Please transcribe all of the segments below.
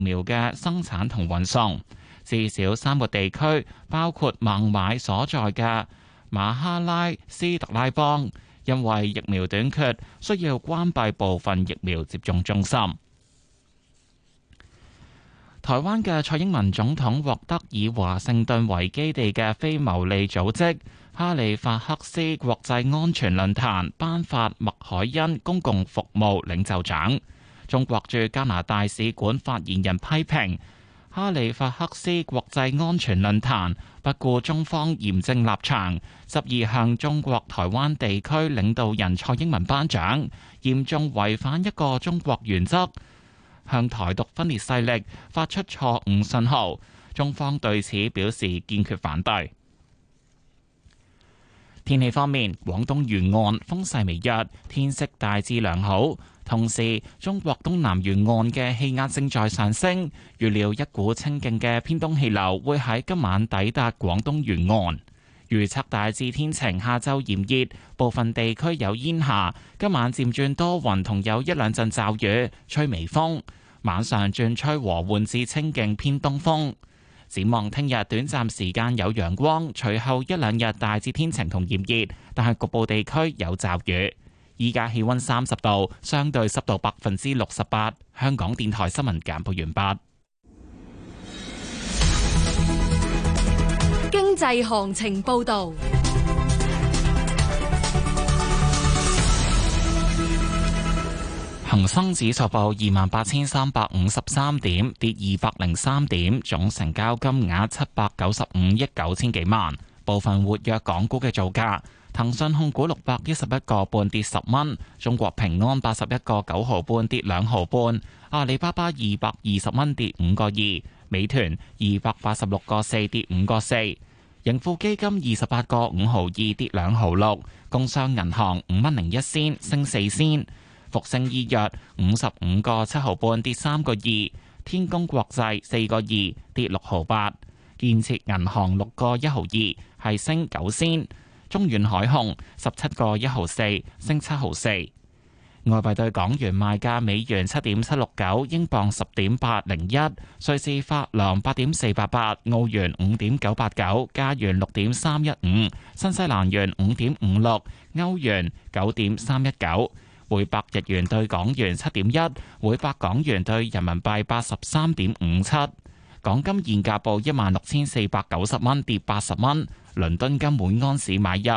苗嘅生產同運送。至少3個地區，包括孟買所在嘅馬哈拉斯特拉邦，因為疫苗短缺，需要關閉部分疫苗接種中心。台灣嘅蔡英文總統獲得以華盛頓為基地嘅非牟利組織哈利法克斯國際安全論壇頒發麥凱恩公共服務領袖獎。中國駐加拿大使館發言人批評哈利法克斯國際安全論壇不顧中方嚴正立場，執意向中國台灣地區領導人蔡英文頒獎，嚴重違反一個中國原則，向台獨分裂勢力發出錯誤信號。中方對此表示堅決反對。天氣方面，廣東沿岸風勢微弱，天色大致良好。同時，中國東南沿岸嘅氣壓正在上升，預料一股清勁嘅偏東氣流會喺今晚抵達廣東沿岸。預測大致天晴，下晝炎熱，部分地區有煙霞。今晚漸轉多雲，同有一兩陣驟雨，吹微風。晚上轉吹和緩至清勁偏東風。展望聽日短暫時間有陽光，隨後一兩日大致天晴同炎熱，但係局部地區有驟雨。依家氣溫30度，相對濕度68%。香港電台新聞簡報完畢。 經濟行情報道。 恒生指數報28,353點，跌203點，總成交金額795億9千幾萬。部分活躍港股嘅造價：騰訊控股611個半跌10蚊，中國平安81個9毫半跌2毫半，阿里巴巴220蚊跌5個2，美團286個4跌5個4，盈富基金28個5毫2跌2毫6，工商銀行5蚊01仙升4仙。復星醫藥55個7毫半跌3個2，天工國際4個2跌6毫8，建設銀行6個1毫2係升9仙，中遠海控17個1毫4升7毫4。外幣對港元賣價：美元7.769，英鎊10.801，瑞士法郎8.488，澳元5.989，加元6.315，新西蘭元5.56，歐元9.319。每百日元對港元7.1，每百港元對人民幣83.57。港金現價報16,490蚊，跌80蚊。倫敦金每安士買入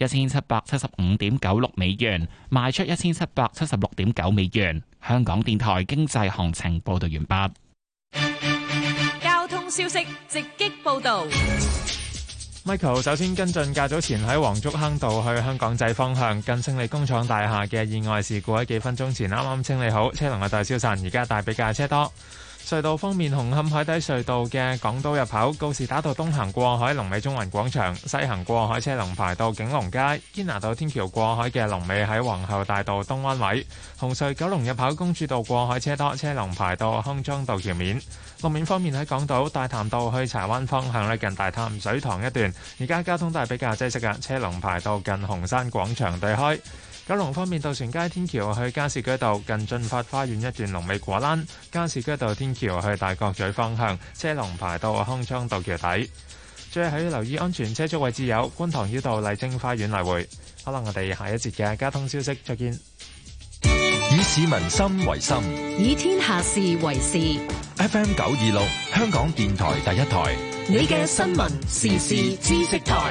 1775.96美元，賣出1776.9美元。香港電台經濟行情報道完畢。 交通消息直擊報道。 Michael 首先跟進較早前喺黃竹坑道去香港仔方向近勝利工廠大廈嘅意外事故，喺幾分鐘前啱啱清理好，車龍嘅大消散，而家大比較車多。隧道方面，紅磡海底隧道嘅港島入口告士打道東行過海龍尾中環廣場，西行過海車龍排到景隆街。堅拿道天橋過海嘅龍尾喺皇后大道東灣位。紅隧九龍入口公主道過海車多，車龍排到康莊道橋面。路面方面，喺港島大潭道去柴灣方向咧，近大潭水塘一段，而家交通都係比較擠塞嘅，車龍排到近紅山廣場對開。九龍方面，渡船街天橋去加士居道近駿發花園一段龍尾果欄，加士居道天橋去大角咀方向車龍排到康莊道橋底。最後要留意安全車速位置有觀塘繞道麗晶花園來回。可能我哋下一節嘅交通消息再見。 以市民心為心， 以天下事為事。 FM 926香港電台第一台， 你嘅新聞時事知識台。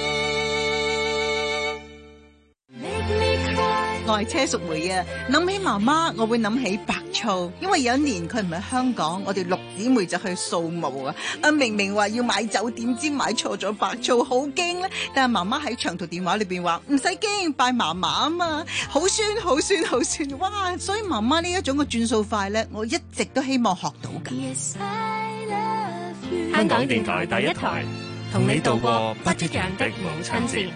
我係車淑梅啊，諗起媽媽，我會諗起白醋，因為有一年佢唔喺香港，我哋六姊妹就去掃墓啊。明明話要買酒，點知買錯咗白醋，好驚咧。但係媽媽喺長途電話裏邊話唔使驚，拜嫲嫲啊嘛，好酸好酸好酸，哇！所以媽媽呢一種嘅轉數快咧，我一直都希望學到㗎。 香港電台第一台，同你度過不一樣的母親節。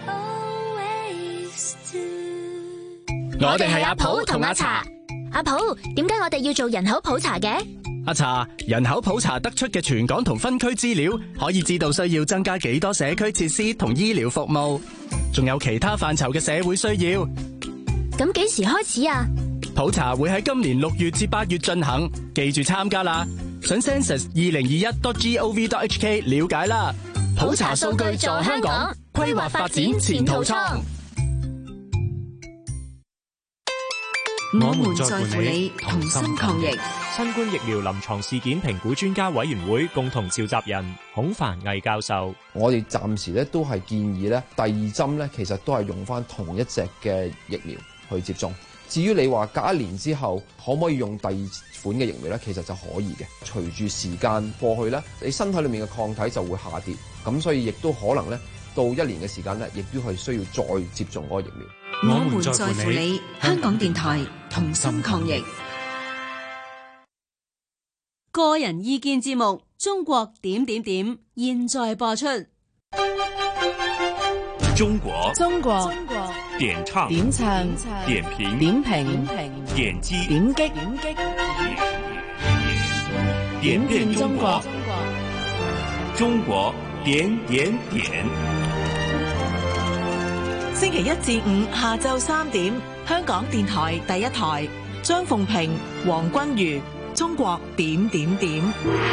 我哋係阿普同阿茶。阿普，點解我哋要做人口普查嘅？ 阿茶，人口普查得出嘅全港同分區資料，可以知道需要增加幾多社區設施同醫療服務，仲有其他範疇嘅社會需要。 咁幾時開始啊？ 普查會喺今年6月至8月進行，記住參加啦。 上 census2021.gov.hk 了解啦。普查數據助香港，規劃發展前途創。 我們在乎你，同心抗疫。 新冠疫苗臨床事件評估專家委員會共同召集人孔繁毅教授， 我哋暫時咧都係建議咧第二針咧，其實都係用翻同一隻嘅疫苗去接種。至於你話隔1年之後可唔可以用第二款嘅疫苗咧，其實就可以嘅。隨住時間過去咧，你身體裏面嘅抗體就會下跌，咁所以亦都可能咧到1年嘅時間咧，亦都係需要再接種嗰個疫苗。 我們在乎你，香港電台同心抗疫。個人意見節目《中國點點點》現在播出。 中國點唱點評點擊點變中國中國點點點。 星期一至五下晝3點，香港電台第一台，張鳳平、黃君如，中國點點點。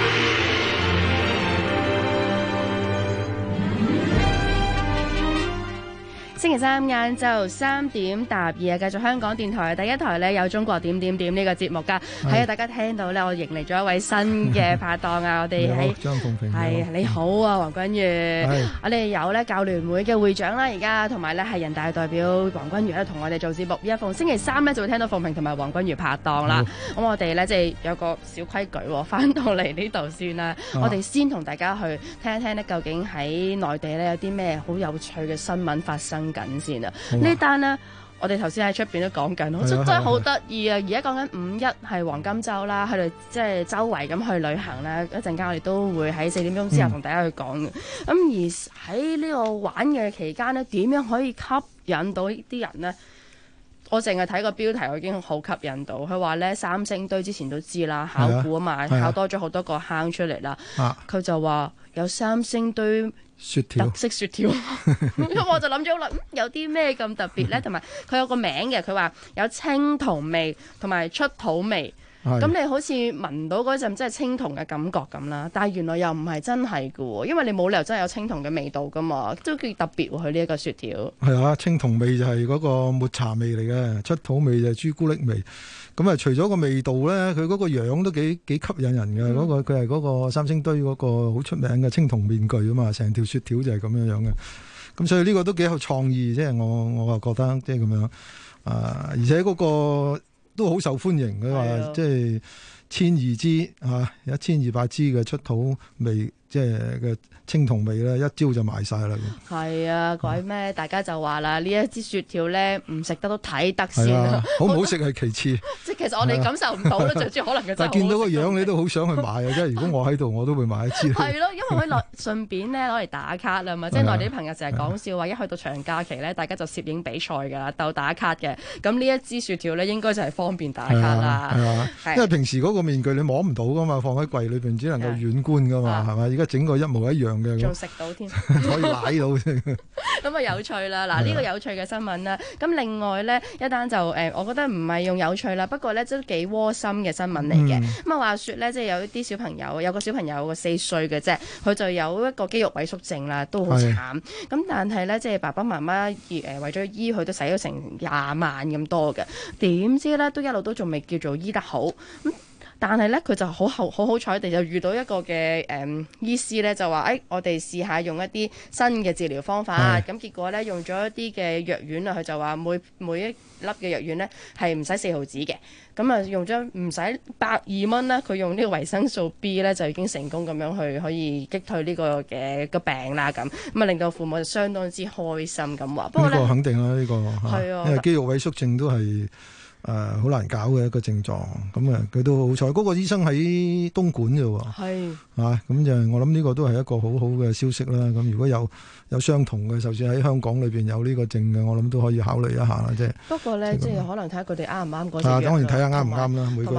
星期三晏晝3點答2啊，繼續香港電台第一台咧，有中國點點點呢個節目噶。係啊，大家聽到咧，我迎嚟咗一位新嘅拍檔啊！我哋喺張鳳平， 係你好啊，黃君如。我哋有咧教聯會嘅會長啦，而家同埋咧係人大代表黃君如咧，同我哋做節目。一逢星期三咧就會聽到鳳平同埋黃君如拍檔啦。咁我哋咧即係有個小規矩，翻到嚟呢度先啦。我哋先同大家去聽一聽咧，究竟喺內地咧有啲咩好有趣嘅新聞發生緊先啊！呢單呢，我哋頭先喺出邊都講緊，我覺得真係好得意啊！而家講緊5·1係黃金週啦，佢哋即係周圍咁去旅行咧。一陣間我哋都會喺4點鐘之後同大家去講嘅。咁而喺呢個玩嘅期間呢，點樣可以吸引到呢啲人呢？我淨係睇個標題，我已經好吸引到。佢話咧三星堆之前都知啦，考古啊嘛，考多咗好多個坑出嚟啦。佢就話有三星堆雪條特色雪條，咁我就諗咗啦，有啲咩咁特別咧？同埋佢有個名嘅，佢話有青銅味同埋出土味。咁你好似聞到嗰陣即係青銅嘅感覺咁啦，但係原來又唔係真係㗎喎，因為你冇理由真係有青銅嘅味道㗎嘛，都幾特別喎佢呢一個雪條。係啊，青銅味就係嗰個抹茶味嚟嘅，出土味就係朱古力味。咁啊，除咗個味道咧，佢嗰個樣都幾吸引人嘅。嗰個佢係嗰個三星堆嗰個好出名嘅青銅面具啊嘛，成條雪條就係咁樣樣嘅。咁所以呢個都幾有創意，即係我又覺得即係咁樣而且嗰個都好受歡迎。佢話即係1200支有1200支嘅出土味，即係嘅青銅味咧，一朝就賣晒啦。係啊，鬼咩？大家就話啦，呢一支雪條咧唔食得都睇得先啦。好唔好食係其次。即係其實我哋感受唔到啦，最主要可能嘅。但係見到個樣你都好想去買啊！即係如果我喺度，我都會買一支。係咯，因為可以順便咧攞嚟打卡啦嘛。即係內地啲朋友成日講笑話，一去到長假期咧，大家就攝影比賽㗎啦，鬥打卡嘅。咁呢一支雪條咧，應該就係方便打卡啦。係啊，因為平時嗰個面具你摸唔到㗎嘛，放喺櫃裏邊只能夠遠觀㗎嘛，係咪？而家整個一模一樣。仲食到添，可以買到咁啊有趣啦！嗱，呢個有趣嘅新聞啦。咁另外呢一單就我覺得唔係用有趣啦，不過呢都幾窩心嘅新聞嚟嘅。咁啊話説呢，即係有啲小朋友，有個小朋友個4歲嘅啫，佢就有一個肌肉萎縮症啦，都好慘。咁但係呢，即係爸爸媽媽為咗醫佢都使咗成20萬咁多嘅，點知呢都一路都仲未叫做醫得好。但係咧，佢就好好彩地就遇到一個嘅醫師咧，就話我哋試下用一啲新嘅治療方法。咁結果咧用咗一啲嘅藥丸啊，佢就話每一粒嘅藥丸咧係唔使4毫紙嘅。咁啊用咗唔使120蚊啦，佢用呢個維生素 B 咧就已經成功咁樣去可以擊退呢個嘅個病啦。咁啊令到父母就相當之開心咁話。不過呢個肯定啦，呢個係啊，因為肌肉萎縮症都係。好難搞嘅一個症狀，咁啊佢都好彩，嗰個醫生喺東莞啫喎，係咁就我諗呢個都係一個好好嘅消息啦。咁如果有相同嘅，就算喺香港裏邊有呢個症嘅，我諗都可以考慮一下啦。即係不過咧，即係可能睇下佢哋啱唔啱嗰隻藥。當然睇下啱唔啱啦，每個人。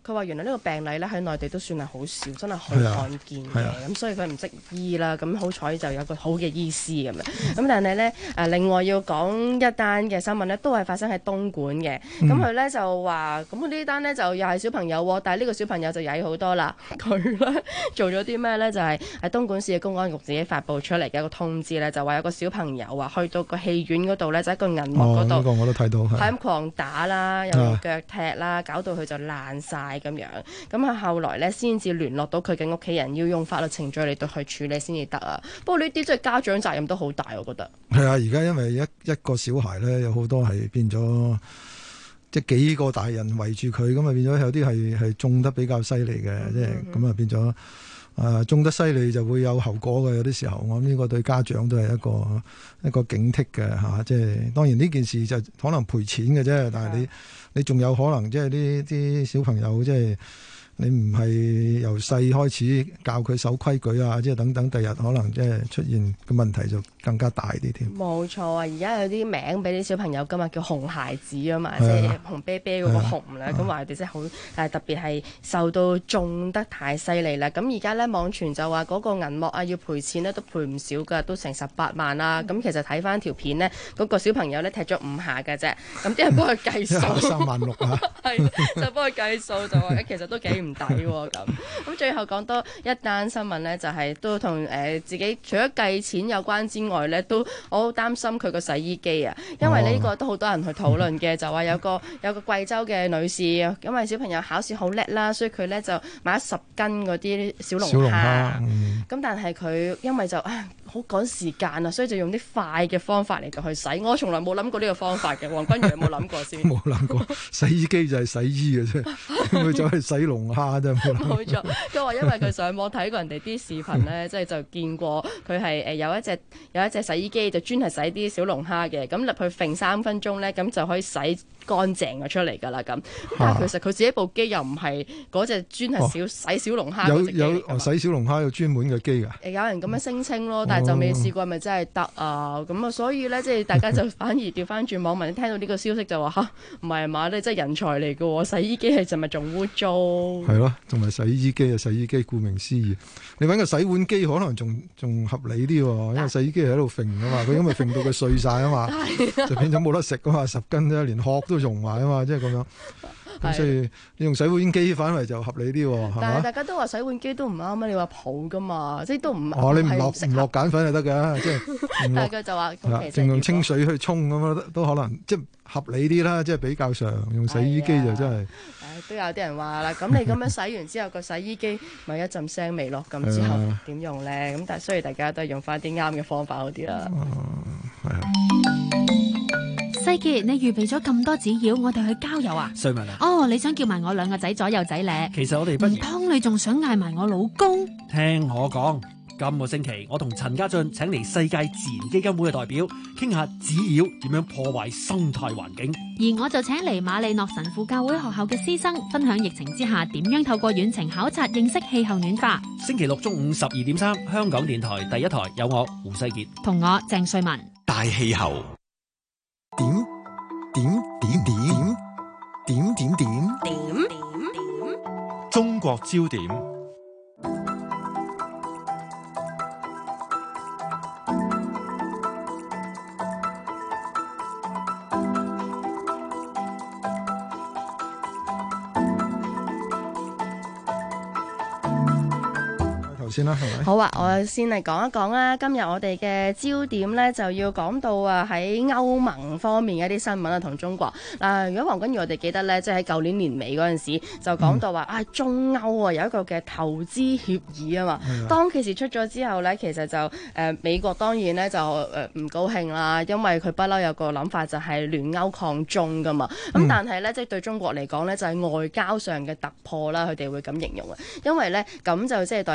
佢話原來呢個病例咧喺內地都算係好少，真係好罕見嘅。咁所以佢唔識醫啦。咁好彩就有個好嘅醫師咁樣。咁但係咧另外要講一單嘅新聞咧，都係發生喺東莞嘅。咁佢咧就話，咁呢單咧就又係小朋友喎，但係呢個小朋友就曳好多啦。佢咧做咗啲咩咧？就係喺東莞市嘅公安局自己發布出嚟嘅一個通知咧，就話有個小朋友啊去到個戲院嗰度咧，就喺個銀幕嗰度， 呢個我都睇到係咁狂打啦，又用腳踢啦，搞到佢就爛晒咁樣。咁啊後來咧先至聯絡到佢嘅屋企人，要用法律程序嚟到去處理先至得啊。不過呢啲即係家長責任都好大，我覺得。 係啊，而家因為一個小孩咧，有好多係變咗，即係幾個大人圍住佢，咁啊變咗有啲係中得比較犀利嘅，即係咁啊變咗。中得犀利就會有後果嘅，有啲時候我諗呢個對家長都係一個警惕嘅嚇，即係當然呢件事就可能賠錢嘅啫，但係你仲有可能即係啲小朋友即係。你唔係由細開始教佢守規矩啊，即係等等，第日可能即係出現嘅問題就更加大啲添。 冇錯啊！而家有啲名俾啲小朋友今日叫紅孩子啊嘛，即係紅啤啤嗰個紅咧，咁話佢哋真係好，但係特別係受到中得太犀利啦。咁而家咧網傳就話嗰個銀幕啊要賠錢咧都賠唔少㗎，都成18萬啦。咁其實睇翻條片呢，嗰個小朋友咧踢咗5下嘅啫，咁啲人幫佢計數 3萬6啊， 係就幫佢計數就話其實都幾唔抵喎咁最後講多一單新聞呢，就係都同自己除咗計錢有關之外呢，都我好擔心佢個洗衣機啊，因為呢個都好多人去討論嘅，就話有個貴州嘅女士，因為小朋友考試好叻啦，所以佢呢就買咗10斤嗰啲小龍蝦，咁但係佢因為就好趕時間啊，所以就用啲快嘅方法嚟到去洗。我從來冇諗過呢個方法嘅，黃君如有冇諗過先？冇諗過，洗衣機就係洗衣嘅啫，佢就係洗龍蝦啫。 冇錯，佢話因為佢上網睇過人哋啲視頻咧，即係就見過佢係有一隻洗衣機就專係洗啲小龍蝦嘅，咁入去揈3分鐘咧，咁就可以洗乾淨咗出嚟㗎啦咁。但係其實佢自己部機又唔係嗰隻專係洗小龍蝦嗰隻機。 有洗小龍蝦有專門嘅機㗎。 有人咁樣聲稱咯，但係就未試過，咪真係得啊？咁啊，所以咧，即係大家就反而調翻轉網民聽到呢個消息就話嚇，唔係嘛？你真係人才嚟㗎喎！洗衣機係咪仲污糟？ 係咯，同埋洗衣機啊，洗衣機顧名思義，你揾個洗碗機可能仲合理啲喎，因為洗衣機係喺度揈㗎嘛，佢因為揈到佢碎晒啊嘛，就變咗冇得食㗎嘛，10斤啫，連殼都溶埋啊嘛，即係咁樣。咁所以你用洗碗機反為就合理啲喎，係嘛？ 但係大家都話洗碗機都唔啱啊！你話泡㗎嘛，即係都唔你唔落鹼粉就得㗎，即係但係佢就話淨用清水去沖咁樣都可能即係合理啲啦，即係比較上用洗衣機就真係。 都有啲人話啦，咁你咁樣洗完之後個洗衣機咪一陣腥味咯，咁之後點用咧？咁但係所以大家都係用翻啲啱嘅方法好啲啦。 世傑，你預備咗咁多紙鷂，我哋去郊遊啊？ 瑞文啊， 你想叫埋我2個仔左右仔咧？ 其實我哋不如， 唔通你仲想嗌埋我老公？ 聽我講，今個星期我同陳家俊請嚟世界自然基金會嘅代表，傾下紙鷂點樣破壞生態環境。 而我就請嚟馬利諾神父教會學校嘅師生，分享疫情之下點樣透過遠程考察認識氣候暖化。 星期六中午12:3，香港電台第一台有我胡世傑同我鄭瑞文。 大氣候。點中國焦點。 先啦，係咪？ 好啊，我先嚟講一講啦。今日我哋嘅焦點呢，就要講到喺歐盟方面嘅一啲新聞啊，同中國嗱。如果黃君如我哋記得呢，即係喺舊年年尾嗰陣時就講到話中歐有一個嘅投資協議啊嘛。當其時出咗之後呢，其實就美國當然呢就唔高興啦，因為佢不嬲有個諗法就係聯歐抗中噶嘛。咁但係呢，即係對中國嚟講呢，就係外交上嘅突破啦，佢哋會咁形容啊。因為呢，咁就即係代表住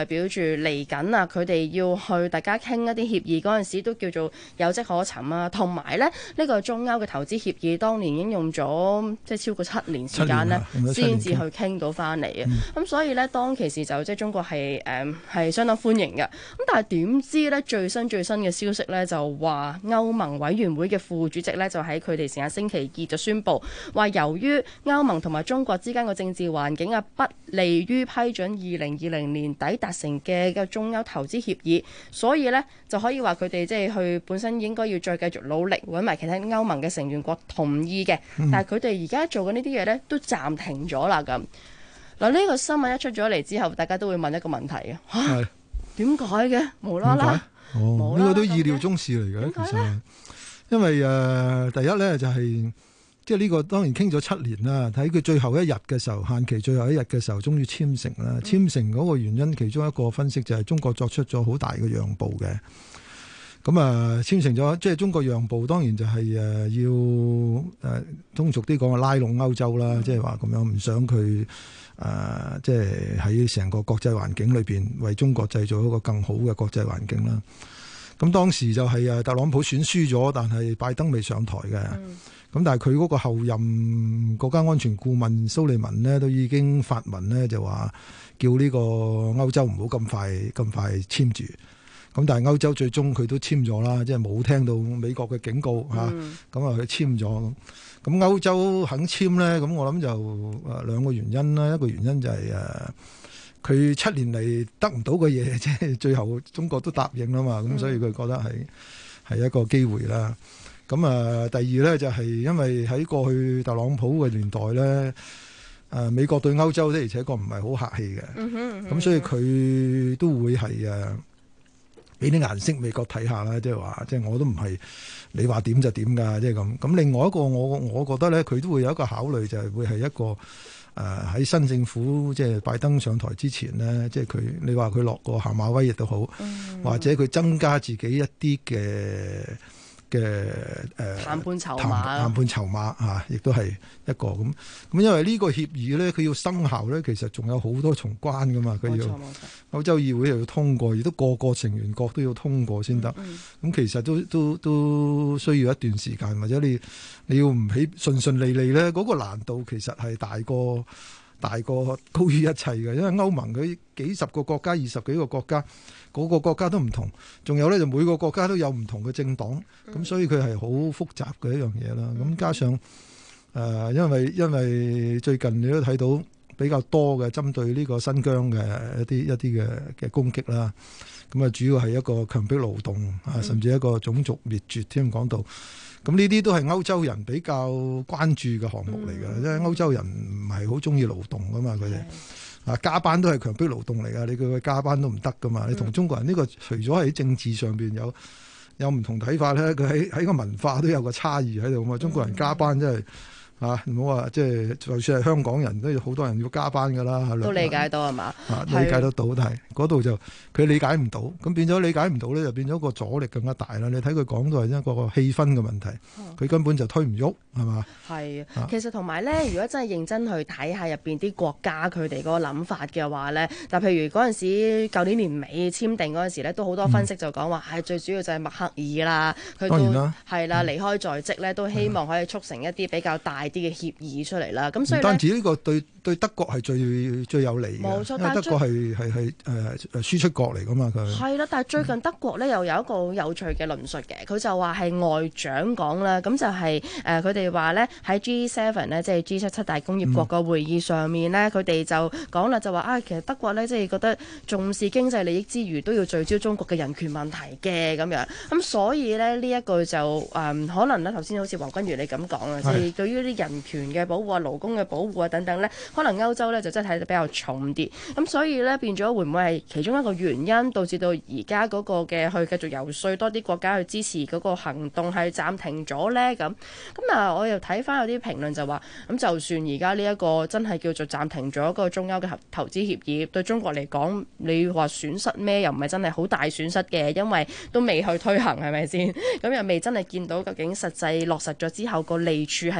嚟緊啊，佢哋要去大家傾一啲協議嗰陣時，都叫做有跡可尋啊。同埋咧，呢個中歐嘅投資協議，當年已經用咗即係超過7年時間咧，先至去傾到翻嚟嘅。咁所以咧，當其時就即係中國係相當歡迎嘅。咁但係點知咧，最新嘅消息咧，就話歐盟委員會嘅副主席咧，就喺佢哋成日星期二就宣布話，由於歐盟同埋中國之間嘅政治環境啊，不利於批准2020年底達成嘅中歐投資協議，所以咧就可以話佢哋即係去本身應該要再繼續努力揾埋其他歐盟嘅成員國同意嘅，但係佢哋而家做緊呢啲嘢咧都暫停咗啦咁。嗱，呢個新聞一出咗嚟之後，大家都會問一個問題嘅，嚇點解嘅無啦啦？ 呢個都意料中事嚟嘅，其實因為第一咧就係即係呢個當然傾咗7年啦，睇佢最後一日嘅時候，限期最後一日嘅時候，終於簽成啦。簽成嗰個原因，其中一個分析就係中國作出咗好大嘅讓步嘅。咁簽成咗，即係中國讓步，當然就係要通俗啲講拉攏歐洲啦，即係話咁樣唔想佢即係喺成個國際環境裏邊為中國製造一個更好嘅國際環境啦。咁當時就係特朗普選輸咗，但係拜登未上台嘅。咁但係佢嗰個後任國家安全顧問蘇利文呢，都已經發文呢，就話叫呢個歐洲唔好咁快簽住。咁但係歐洲最終佢都簽咗啦，即係冇聽到美國嘅警告嚇，咁佢簽咗。咁歐洲肯簽咧，咁我諗就2個原因啦。一個原因就係佢7年嚟得唔到嘅嘢，即係最後中國都答應啦嘛，咁所以佢覺得係一個機會啦。咁第二咧就係因為喺過去特朗普嘅年代咧，美國對歐洲的而且確唔係好客氣嘅，咁所以佢都會係俾啲顏色美國睇下啦，即係話，即係我都唔係你話點就點㗎，即係咁。咁另外一個我覺得咧，佢都會有一個考慮，就係會係一個喺新政府即係拜登上台之前呢，即係你話佢落個下馬威亦都好，或者佢增加自己一啲嘅談判籌碼嚇，亦都係一個咁。因為呢個協議咧，佢要生效咧，其實仲有好多重關噶嘛，佢要歐洲議會又要通過，亦都個成員國都要通過先得。咁其實都需要一段時間，或者你要唔起順利利咧，嗰個難度其實係大過高於一切嘅，因為歐盟佢幾十個國家、20幾個國家，個個國家都唔同，仲有咧就每個國家都有唔同嘅政黨，咁所以佢係好複雜嘅一樣嘢啦。咁加上因為最近你都睇到比較多嘅針對呢個新疆嘅一啲嘅攻擊啦，咁主要係一個強迫勞動甚至一個種族滅絕添講到。咁呢啲都係歐洲人比較關注嘅項目嚟嘅，因為歐洲人唔係好中意勞動噶嘛，佢哋加班都係強迫勞動嚟噶，你叫佢加班都唔得噶嘛。你同中國人呢個除咗喺政治上邊有唔同睇法咧，佢喺個文化都有個差異喺度嘛。中國人加班真係唔好話，即係就算係香港人都有好多人要加班噶啦， 都理解到係嘛？ 理解得到，但係嗰度就佢理解唔到，咁變咗理解唔到咧，就變咗個阻力更加大啦。你睇佢講到係一個氣氛嘅問題，佢根本就推唔喐，係嘛？係， 其實同埋咧，如果真係認真去睇下入邊啲國家佢哋嗰個諗法嘅話咧，但譬如嗰陣時舊年年尾簽訂嗰陣時咧，都好多分析就講話係最主要就係默克爾啦，佢都係啦離開在即咧，都希望可以促成一啲比較大啲嘅協議出嚟啦，咁所以唔單止呢個對德國係最有利嘅，冇錯，因為德國係輸出國嚟噶嘛，佢係啦。但係最近德國咧又有一個好有趣嘅論述嘅，佢就話係外長講啦，咁就係佢哋話咧喺 G7 咧，即係 G7 七大工業國個會議上面咧，佢哋就講啦，就話其實德國咧即係覺得重視經濟利益之餘，都要聚焦中國嘅人權問題嘅咁樣，咁所以咧呢一句就可能咧頭先好似黃君如你咁講啊，即係對於啲人權嘅保護啊、勞工嘅保護啊等等咧，可能歐洲咧就真係睇得比較重啲，咁所以咧變咗會唔會係其中一個原因，導致到而家嗰個嘅去繼續游說多啲國家去支持嗰個行動係暫停咗咧？咁我又睇翻有啲評論就話，咁就算而家呢一個真係叫做暫停咗一個中歐嘅投資協議，對中國嚟講，你話損失咩？又唔係真係好大損失嘅，因為都未去推行係咪先？咁又未真係見到究竟實際落實咗之後個利處係喺邊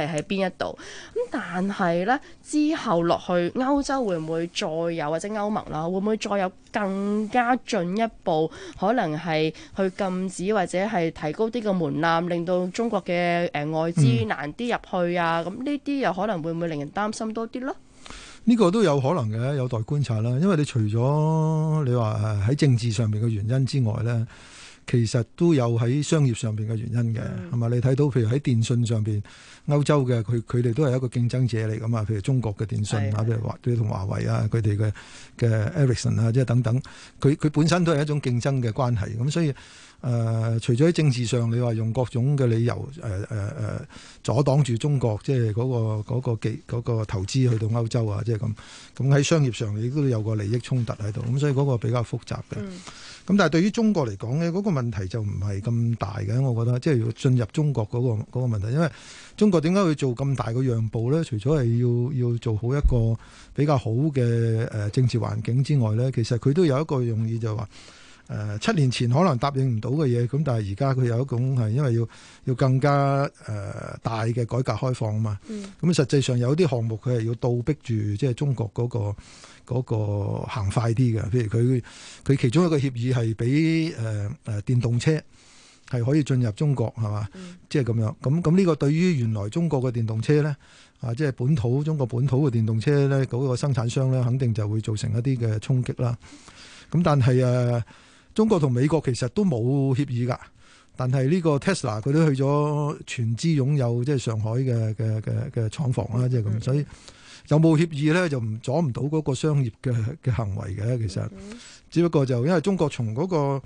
一度。咁但係呢，之後落去歐洲會唔會再有，或者歐盟啦，會唔會再有更加進一步，可能係去禁止或者係提高啲個門檻，令到中國嘅外資難啲入去啊？咁呢啲又可能會唔會令人擔心多啲咯？ 呢個都有可能嘅，有待觀察啦。因為你除咗你話喺政治上面嘅原因之外呢，其實都有喺商業上邊嘅原因嘅，係嘛？你睇到譬如喺電信上邊，歐洲嘅佢哋都係一個競爭者嚟㗎嘛。譬如中國嘅電信啊，譬如話佢同華為啊，佢哋嘅 Ericsson 啊，即係等等，佢本身都係一種競爭嘅關係。咁所以除咗喺政治上，你話用各種嘅理由阻擋住中國，即係嗰個投資去到歐洲啊，即係咁。咁喺商業上亦都有個利益衝突喺度，咁所以嗰個比較複雜嘅。咁但係對於中國嚟講呢，嗰個問題就唔係咁大嘅，我覺得即係要進入中國嗰個問題，因為中國點解會做咁大個讓步呢？除咗係要做好一個比較好嘅政治環境之外呢，其實佢都有一個用意，就係話7年前可能答應唔到嘅嘢，咁但係而家佢有一種係因為要更加大嘅改革開放啊嘛。咁實際上有啲項目佢係要倒逼住即係中國嗰個行快啲嘅，譬如佢其中一個協議係俾電動車係可以進入中國，係嘛？即係咁樣。咁呢個對於原來中國嘅電動車咧，即係中國本土嘅電動車咧，嗰個生產商咧，肯定就會造成一啲嘅衝擊啦。咁但係中國同美國其實都冇協議㗎，但係呢個 Tesla 佢都去咗全資擁有即係上海嘅廠房啦，即係咁，所以有冇協議咧就阻唔到嗰個商業嘅行為嘅。其實只不過就因為中國從嗰個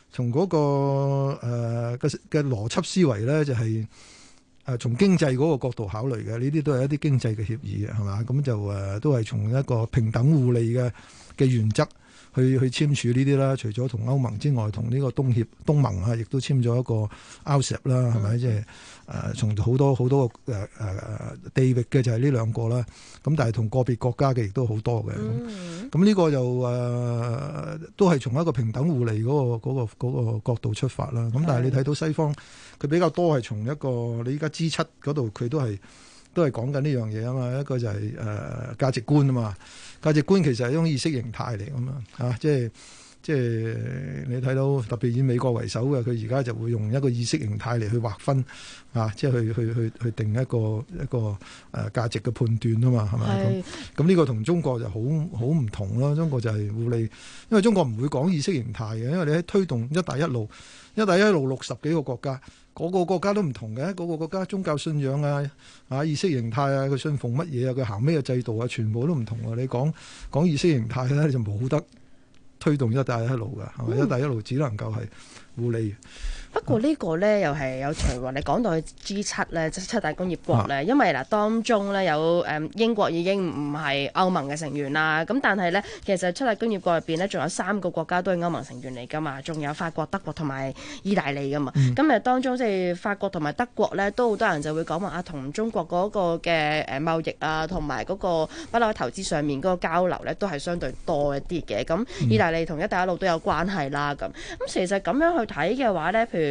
嘅邏輯思維咧，就係從經濟嗰個角度考慮嘅，呢啲都係一啲經濟嘅協議嘅，係嘛？咁就都係從一個平等互利嘅原則去簽署呢啲啦。除咗同歐盟之外，同呢個東盟啊，亦都簽咗一個 RCEP 啦，係咪？即係從好多地域嘅就係呢兩個啦。咁但係同個別國家嘅亦都好多嘅。咁呢個就都係從一個平等互利嗰個角度出發啦。咁但係你睇到西方，佢比較多係從一個你依家 G7 嗰度，佢都係講緊呢樣嘢啊嘛。一個就係價值觀啊嘛。價值觀其實係一種意識形態嚟㗎嘛，即係你睇到特別以美國為首嘅，佢而家就會用一個意識形態嚟去劃分即係去定一個價值嘅判斷啊嘛，係咪？咁呢個同中國就好唔同咯。中國就係互利，因為中國唔會講意識形態嘅，因為你喺推動一帶一路60幾個國家，個個國家都唔同嘅，個個國家宗教信仰意識形態佢信奉乜嘢佢行咩嘅制度全部都唔同啊！你講意識形態咧，你就冇得推動一帶一路㗎，係咪？一帶一路只能夠係互利。 不過呢個呢，又係有隨話，你講到去 G7 呢，即係7大工業國呢，因為當中呢，有英國已經唔係歐盟嘅成員啦，咁但係呢，其實7大工業國入邊呢，仲有3個國家都係歐盟成員嚟㗎嘛，仲有法國、德國同埋意大利㗎嘛。咁當中即係法國同埋德國呢，都好多人就會講話同中國嗰個嘅貿易同埋嗰個不嬲投資上面嗰個交流呢，都係相對多一啲嘅。咁意大利同一帶一路都有關係啦。咁其實咁樣去睇嘅話呢，譬如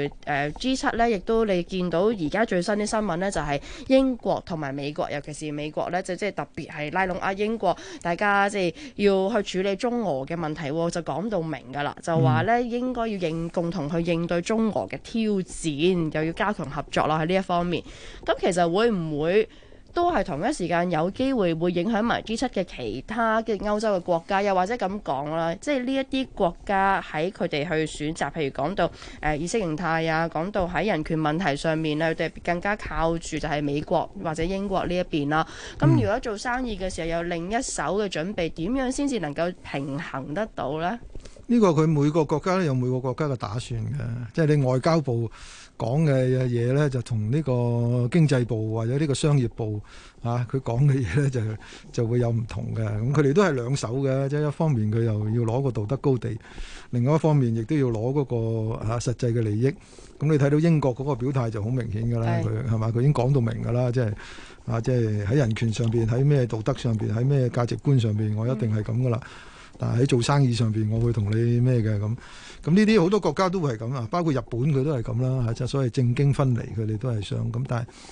G7 咧，亦都你見到而家最新啲新聞呢，就係英國同埋美國，尤其是美國呢，就即係特別係拉攏英國，大家即係要去處理中俄嘅問題，就講到明㗎啦，就話呢應該要共同去應對中俄嘅挑戰，又要加強合作啦喺呢一方面。咁其實會唔會都係同一時間有機會影響埋 G7 嘅其他嘅歐洲嘅國家，又或者咁講啦，即係呢一啲國家喺佢哋去選擇，譬如講到意識形態啊，講到喺人權問題上面啊，佢哋更加靠住就係美國或者英國呢一邊啦。咁如果做生意嘅時候有另一手嘅準備，點樣先至能夠平衡得到呢？ 呢個佢每個國家都有每個國家嘅打算嘅，即係你外交部講嘅嘢咧，就同呢個經濟部或者呢個商業部佢講嘅嘢咧，就會有唔同嘅。咁佢哋都係兩手嘅，即係一方面佢又要攞個道德高地，另外一方面亦都要攞嗰個實際嘅利益。咁你睇到英國嗰個表態就好明顯㗎啦，佢係嘛？佢已經講到明㗎啦，即係喺人權上邊，喺咩道德上邊，喺咩價值觀上邊，我一定係咁㗎啦。但係喺做生意上邊，我會同你咩嘅咁。咁呢啲好多國家都會係咁啊，包括日本佢都係咁啦，即係所謂政經分離，佢哋都係想咁。但係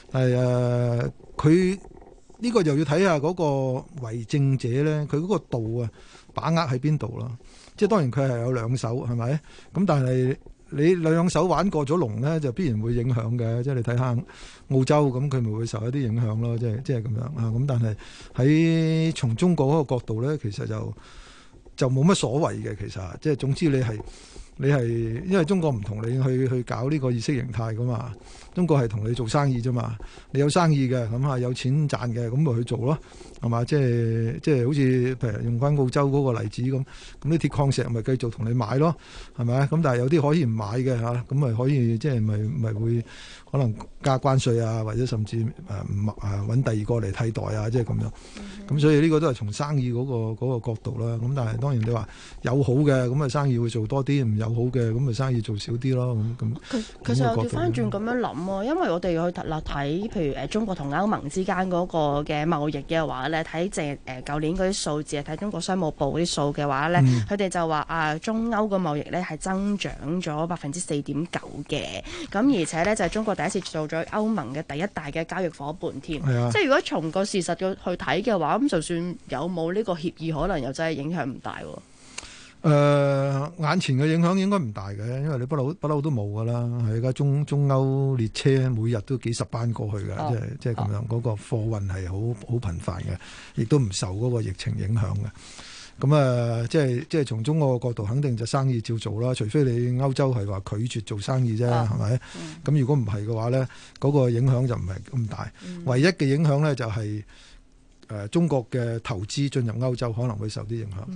係佢呢個又要睇下嗰個為政者咧，佢嗰個度啊，把握喺邊度咯？即係當然佢係有兩手，係咪？咁但係你兩手玩過咗龍咧，就必然會影響嘅。即係你睇下澳洲咁，佢咪會受一啲影響咯。即係咁樣啊。咁但係喺從中國嗰個角度咧，其實就冇乜所謂嘅。其實即係總之你係因為中國唔同你去搞呢個意識形態噶嘛。中國係同你做生意啫嘛。你有生意嘅咁啊，有錢賺嘅咁咪去做咯，係嘛？即係好似譬如用翻澳洲嗰個例子咁啲鐵礦石咪繼續同你買咯，係咪？咁但係有啲可以唔買嘅嚇，咁咪可以即係咪會可能加關稅啊，或者甚至揾第二個嚟替代啊，即係咁樣。咁所以呢個都係從生意嗰個角度啦。咁但係當然你話有好嘅咁啊，生意會做多啲；唔有好嘅咁啊，生意做少啲咯。咁其實調翻轉咁樣諗喎，因為我哋去睇譬如中國同歐盟之間嗰個嘅貿易嘅話咧，睇舊年嗰啲數字，睇中國商務部嗰啲數嘅話咧，佢哋就話中歐嘅貿易咧係增長咗4.9%嘅，咁而且咧就係中國第一次做咗歐盟嘅第一大嘅交易伙伴添。即係如果從個事實去睇嘅話，咁就算有冇呢個協議，可能又真係影響唔大喎。 眼前嘅影響應該唔大嘅，因為你不嬲都冇噶啦。係而家中歐列車每日都幾十班過去嘅，即係咁樣。嗰個貨運係好頻繁嘅，亦都唔受嗰個疫情影響嘅。咁即係從中國嘅角度，肯定就生意照做啦。除非你歐洲係話拒絕做生意啫，係咪？咁如果唔係嘅話咧，嗰個影響就唔係咁大。唯一嘅影響咧就係中國嘅投資進入歐洲可能會受啲影響。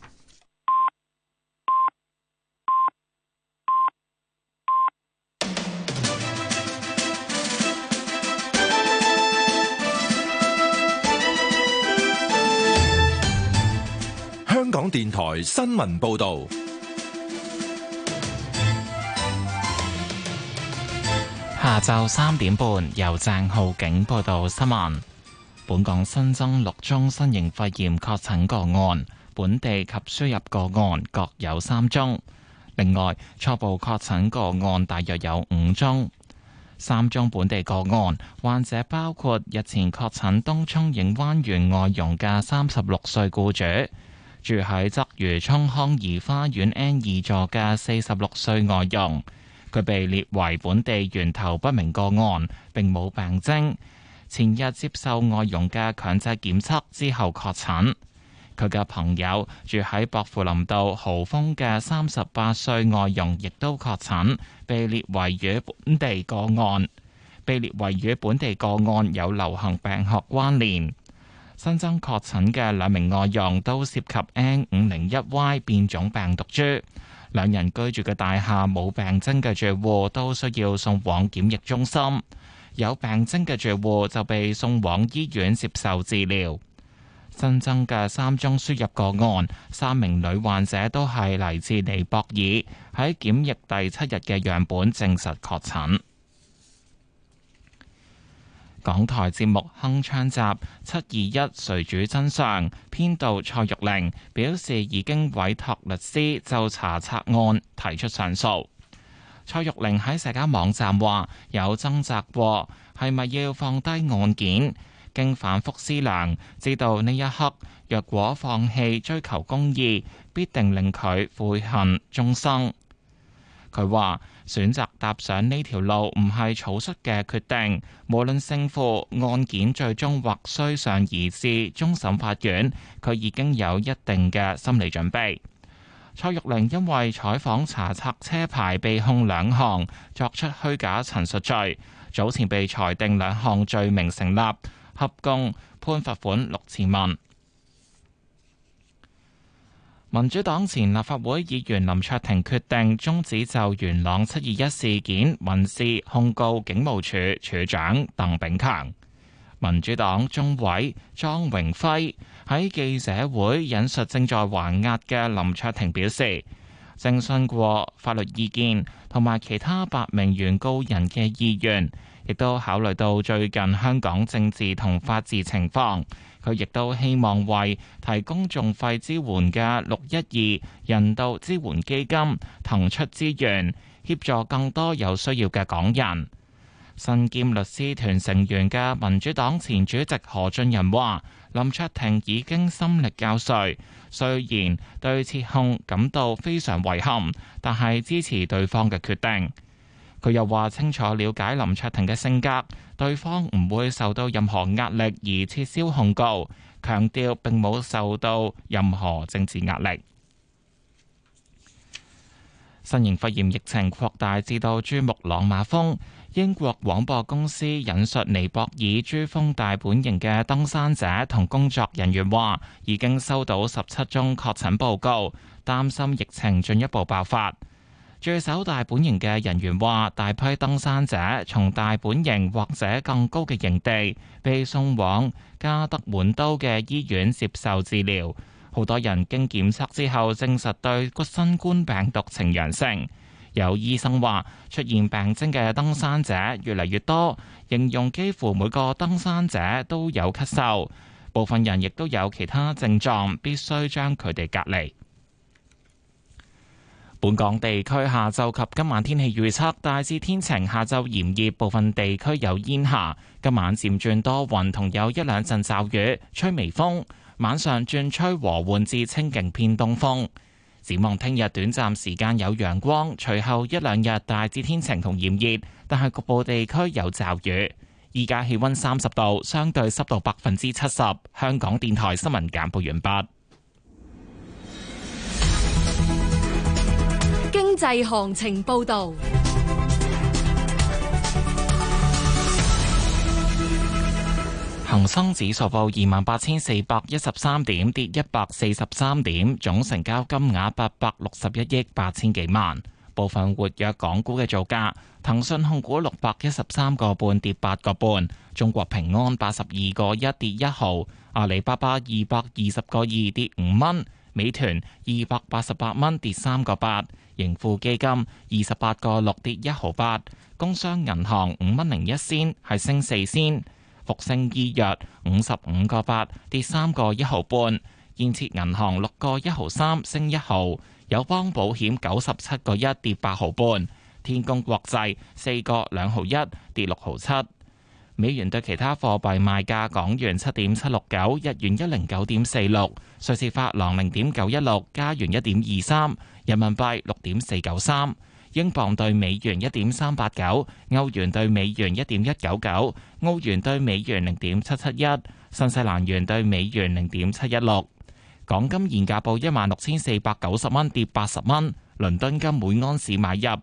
香港電台新聞報道， 下晝3點半由鄭浩景報道新聞。本港新增6宗新型肺炎確診個案，本地及輸入個案各有3宗。另外，初步確診個案大約有5宗。3宗本地個案，患者包括日前確診東涌映灣園外傭嘅36歲僱主，住喺鰂魚涌康怡花園 N2 座嘅46歲外傭，佢被列為本地源頭不明個案，並冇病徵。前日接受外傭嘅強制檢測之後確診。佢嘅朋友住喺薄扶林道豪峰嘅38歲外傭亦都確診，被列為與本地個案有流行病學關聯。新增確診嘅2名外傭都涉及 N501Y 變種病毒株，兩人居住嘅大廈冇病徵嘅住戶都需要送往檢疫中心，有病徵嘅住戶就被送往醫院接受治療。新增嘅3宗輸入個案，3名女患者都係嚟自尼泊爾，喺檢疫第7日嘅樣本證實確診。港台節目《鏗鏘集》721誰主真相編導蔡玉玲表示，已經委託律師就查冊案提出上訴。蔡玉玲喺社交網站話，有掙扎過係咪要放低案件，經反覆思量，知道呢一刻若果放棄追求公義，必定令佢悔恨終生。佢話選擇踏上呢條路唔係草率嘅決定，無論勝負，案件最終或須上移至終審法院，佢已經有一定嘅心理準備。蔡玉玲因為採訪查冊車牌被控2項作出虛假陳述罪，早前被裁定2項罪名成立，合共判罰款6000萬。民主黨前立法會議員林卓廷決定終止就元朗721事件民事控告警務處處長鄧炳強。民主黨中委莊榮輝喺記者會引述正在還押嘅林卓廷表示，徵詢過法律意見同埋其他8名原告人嘅意願，亦都考慮到最近香港政治同法治情況。佢亦都希望為提供訟費支援嘅612人道支援基金騰出資源，協助更多有需要嘅港人。 身兼律師團成員嘅民主黨前主席何俊仁話，林卓廷已經心力交瘁，雖然對撤控感到非常遺憾，但係支持對方嘅決定。佢又話清楚了解林卓廷嘅性格，對方唔會受到任何壓力而撤銷控告，強調並冇受到任何政治壓力。新型肺炎疫情擴大至到珠穆朗瑪峰，英國廣播公司引述尼泊爾珠峰大本營嘅登山者同工作人員話，已經收到17宗確診報告，擔心疫情進一步爆發。駐守大本營嘅人員話，大批登山者從大本營或者更高嘅營地被送往加德滿都嘅醫院接受治療。好多人經檢測之後證實對新冠病毒呈陽性。有醫生話，出現病徵嘅登山者越嚟越多，形容幾乎每個登山者都有咳嗽，部分人亦都有其他症狀，必須將佢哋隔離。本港地區下晝及今晚天氣預測大致天晴，下晝炎熱，部分地區有煙霞。今晚漸轉多雲，同有一兩陣驟雨，吹微風。晚上轉吹和緩至清勁偏東風。展望聽日短暫時間有陽光，隨後一兩日大致天晴同炎熱，但係局部地區有驟雨。依家氣溫30度，相對濕度70%。香港電台新聞簡報完畢。 經濟行情報道。 恒生指數報28,413點，跌143點，總成交金額861億8千幾萬。部分活躍港股嘅造價：騰訊控股613個半跌8個半，中國平安82個1跌1毫，阿里巴巴220個2跌5蚊，美團288蚊跌3個8，盈富基金28個6跌1毫8，工商銀行5蚊01仙係升4仙。復星醫藥55個8跌3個1毫半，建設銀行6個1毫3升1毫，友邦保險97個1跌8毫半，天工國際4個2毫1跌6毫7。美元對其他貨幣賣價：港元7.769，日元109.46，瑞士法郎0.916，加元1.23，人民幣6.493。英鎊兌美元1.389，歐元兌美元1.199，澳元兌美元0.771，新西蘭元兌美元0.716。港金現價報16,490蚊，跌80蚊。倫敦金每安士買入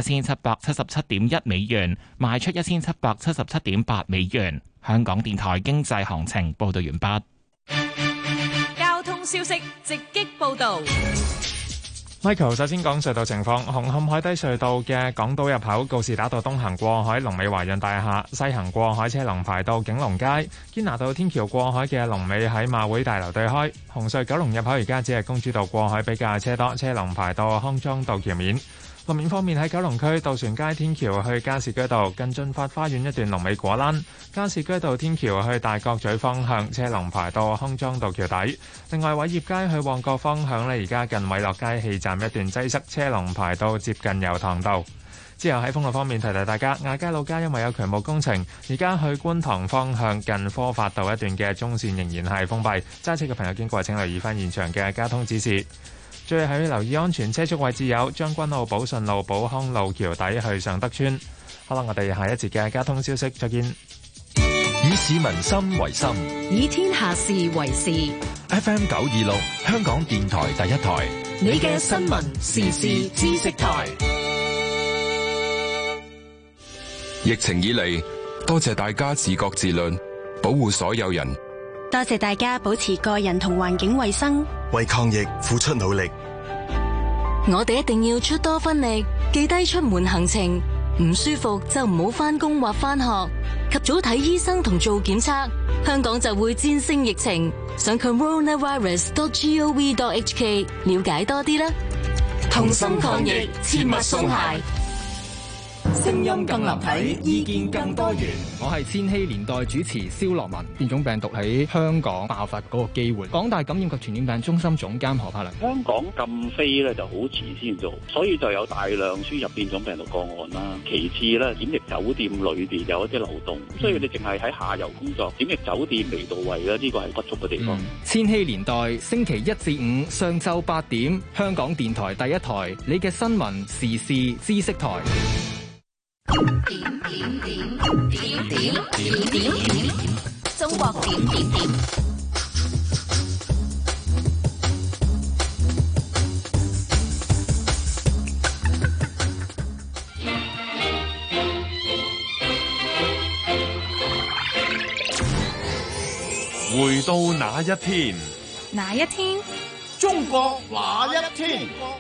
1777.1美元，賣出1777.8美元。香港電台經濟行情報道完畢。 交通消息直擊報道。 Michael 首先講隧道情況，紅磡海底隧道嘅港島入口告士打道東行過海，龍尾華潤大廈；西行過海車龍排到景隆街。堅拿道天橋過海嘅龍尾喺馬會大樓對開。紅隧九龍入口而家只係公主道過海比較車多，車龍排到康莊道橋面。路面方面喺九龍區渡船街天橋去加士居道近駿發花園一段龍尾果欄，加士居道天橋去大角咀方向車龍排到康莊道橋底。另外偉業街去旺角方向呢，而家近偉樂街氣站一段擠塞，車龍排到接近油塘道。之後喺封路方面提提大家，亞皆老街因為有渠務工程，而家去觀塘方向近科發道一段嘅中線仍然係封閉，揸車嘅朋友經過請留意翻現場嘅交通指示。最後係要留意安全車速位置有將軍澳寶順路、寶康路橋底去尚德村。好啦，我哋下一節嘅交通消息再見。 以市民心為心， 以天下事為事。 FM 926香港電台第一台， 你嘅新聞時事知識台。 疫情以嚟，多謝大家自覺自律，保護所有人。 多謝大家保持個人同環境衛生， 為抗疫付出努力。 我哋一定要出多分力，記低出門行程，唔舒服就唔好返工或返學，及早睇醫生同做檢測，香港就會戰勝疫情。上 coronavirus.gov.hk 了解多啲啦。同心抗疫，切勿鬆懈。 聲音更立體，意見更多元。 我係千禧年代主持蕭樂文。變種病毒喺香港爆發嗰個機會，港大感染及傳染病中心總監何柏良。 香港禁飛咧就好遲先做，所以就有大量輸入變種病毒個案啦。其次咧，檢疫酒店裏邊有一啲漏洞，所以你淨係喺下游工作，檢疫酒店未到位咧，呢個係不足嘅地方。 千禧年代星期一至五上晝8點，香港電台第一台，你嘅新聞時事知識台。 中國點點點。 回到那一天， 哪一天？ 中國那一天？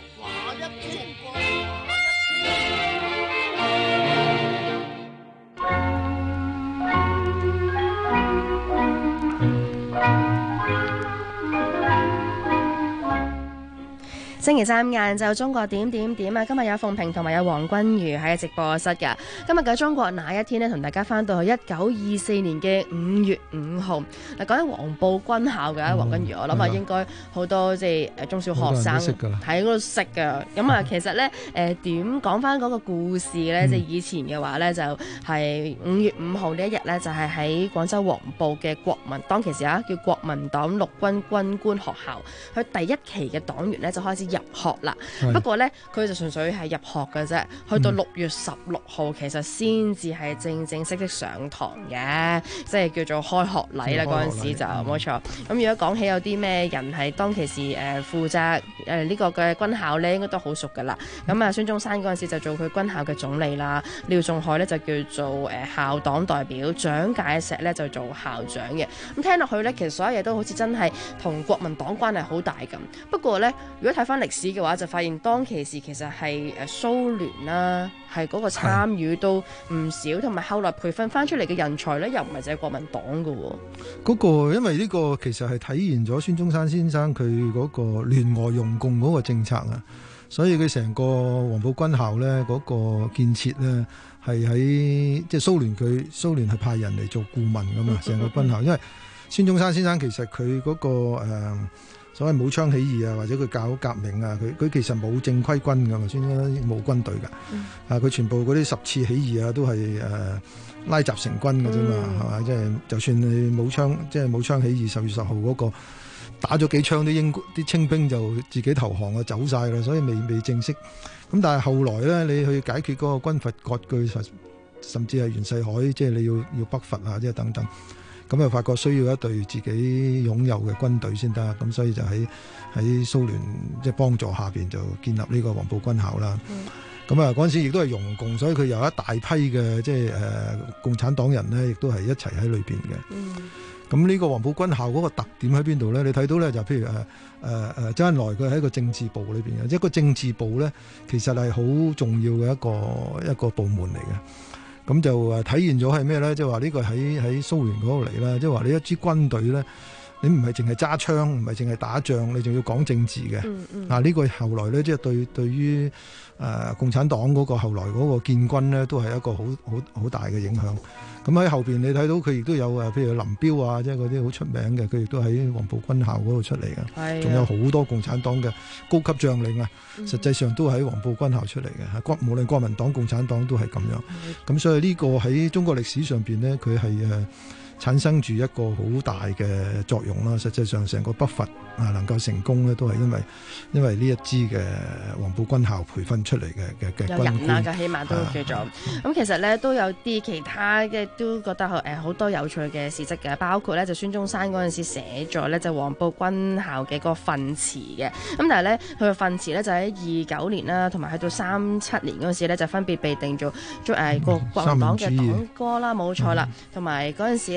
星期三晏晝中國點點點啊！今日有鳳萍同埋有黃君如喺直播室㗎。今日嘅中國那一天呢，同大家翻到去1924年嘅5月5號。嗱，講緊黃埔軍校嘅黃君如，我諗啊應該好多即係中小學生喺嗰度識㗎。咁啊，其實咧點講翻嗰個故事咧，即係以前嘅話咧，就係5月5號呢一日咧，就係喺廣州黃埔嘅國民當其時啊，叫國民黨陸軍軍官學校，佢第一期嘅黨員咧就開始入學啦，不過呢，佢就純粹係入學嘅啫。去到6月16號，其實先至係正式上堂嘅，即係叫做開學禮啦。嗰陣時就冇錯。咁如果講起有啲咩人係當其時負責呢個嘅軍校呢，應該都好熟噶啦。咁啊，孫中山嗰陣時就做佢軍校嘅總理啦，廖仲愷呢就叫做校黨代表，蔣介石呢就做校長嘅。咁聽落去呢，其實所有嘢都好似真係同國民黨關係好大咁。不過呢，如果睇翻歷史嘅話，就發現當其時其實係蘇聯啦，係嗰個參與都唔少，同埋後來培訓翻出嚟嘅人才咧，又唔係淨係國民黨嘅。 嗰個因為呢個其實係體現咗孫中山先生佢嗰個聯俄容共嗰個政策啊，所以佢成個黃埔軍校咧嗰個建設咧係喺即係蘇聯係派人嚟做顧問噶嘛，成個軍校，因為孫中山先生其實佢嗰個所謂武昌起義啊，或者佢搞革命啊，佢其實冇正規軍噶嘛，孫中山冇軍隊噶，佢全部嗰啲10次起義啊，都係拉雜成軍噶啫嘛，係嘛？即係就算你武昌起義10月10號嗰個打咗幾槍，啲清兵就自己投降啊，走晒啦，所以未正式。咁但係後來咧，你去解決嗰個軍閥割據，甚至係袁世凱，即係你要北伐啊，即係等等。咁又發覺需要一隊自己擁有嘅軍隊先得，咁所以就喺蘇聯即係幫助下邊就建立呢個黃埔軍校啦。咁啊嗰陣時亦都係容共，所以佢有一大批嘅即係共產黨人呢，亦都係一齊喺裏邊嘅。咁呢個黃埔軍校嗰個特點喺邊度呢？你睇到呢，就譬如周恩來佢喺個政治部裏邊嘅，即係個政治部呢，其實係好重要嘅一個部門嚟嘅。咁就體現咗係咩咧？即係話呢個喺蘇聯嗰度嚟啦，即係話你一支軍隊咧，你唔係淨係揸槍，唔係淨係打仗，你仲要講政治嘅。呢個後來咧，即係對於共產黨嗰個後來嗰個建軍咧，都係一個好大嘅影響。咁喺後邊你睇到佢亦都有譬如林彪啊，即係嗰啲好出名嘅，佢亦都喺黃埔軍校嗰度出嚟嘅。仲有好多共產黨嘅高級將領啊，實際上都喺黃埔軍校出嚟嘅。無論國民黨、共產黨都係咁樣。咁所以呢個喺中國歷史上邊呢，佢係產生住一個好大嘅作用啦。實際上成個北伐能夠成功呢，都係因為呢一支嘅黃埔軍校培訓出嚟嘅軍官。 有人啊，起碼都叫做咁。其實呢，都有啲其他嘅都覺得好多有趣嘅事蹟嘅，包括呢就孫中山嗰陣時寫咗呢就黃埔軍校嘅個訓詞嘅。咁但係呢，佢嘅訓詞呢就喺29年啦，同埋去到37年嗰陣時呢就分別被定做個國民黨嘅黨歌啦，冇錯啦，同埋嗰陣時呢。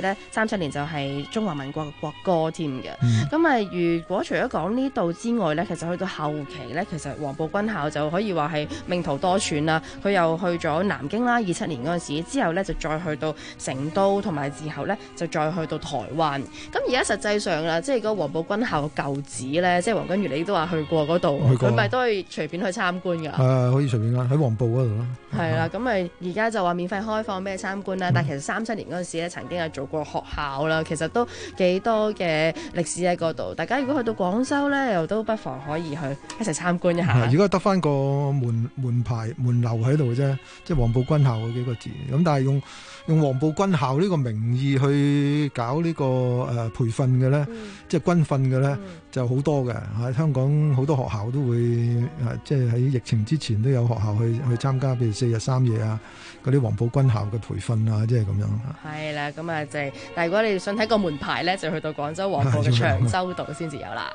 咧37年就係中華民國嘅國歌添嘅。咁啊，如果除咗講呢度之外咧，其實去到後期咧，其實黃埔軍校就可以話係命途多舛啦。佢又去咗南京啦，27年嗰陣時，之後咧就再去到成都，同埋之後咧就再去到台灣。咁而家實際上啦，即係個黃埔軍校嘅舊址咧，即係黃君如你都話去過嗰度，佢咪都可以隨便去參觀㗎？ 可以隨便啦，喺黃埔嗰度咯。 係啦，咁咪而家就話免費開放俾你參觀啦。但其實37年嗰陣時咧，曾經係做過學校啦，其實都幾多嘅歷史喺嗰度。大家如果去到廣州咧，又都不妨可以去一齊參觀一下。 如果得翻個門牌門樓喺度啫，即係黃埔軍校嗰幾個字。咁但係用黃埔軍校呢個名義去搞呢個培訓嘅咧，即係軍訓嘅咧，就好多嘅。喺香港好多學校都會即係喺疫情之前都有學校去參加，譬如4日3夜啊，嗰啲黃埔軍校嘅培訓啊，即係咁樣。 係啦，咁啊就係，但係如果你想睇個門牌咧，就去到廣州黃埔嘅長洲道先至有啦。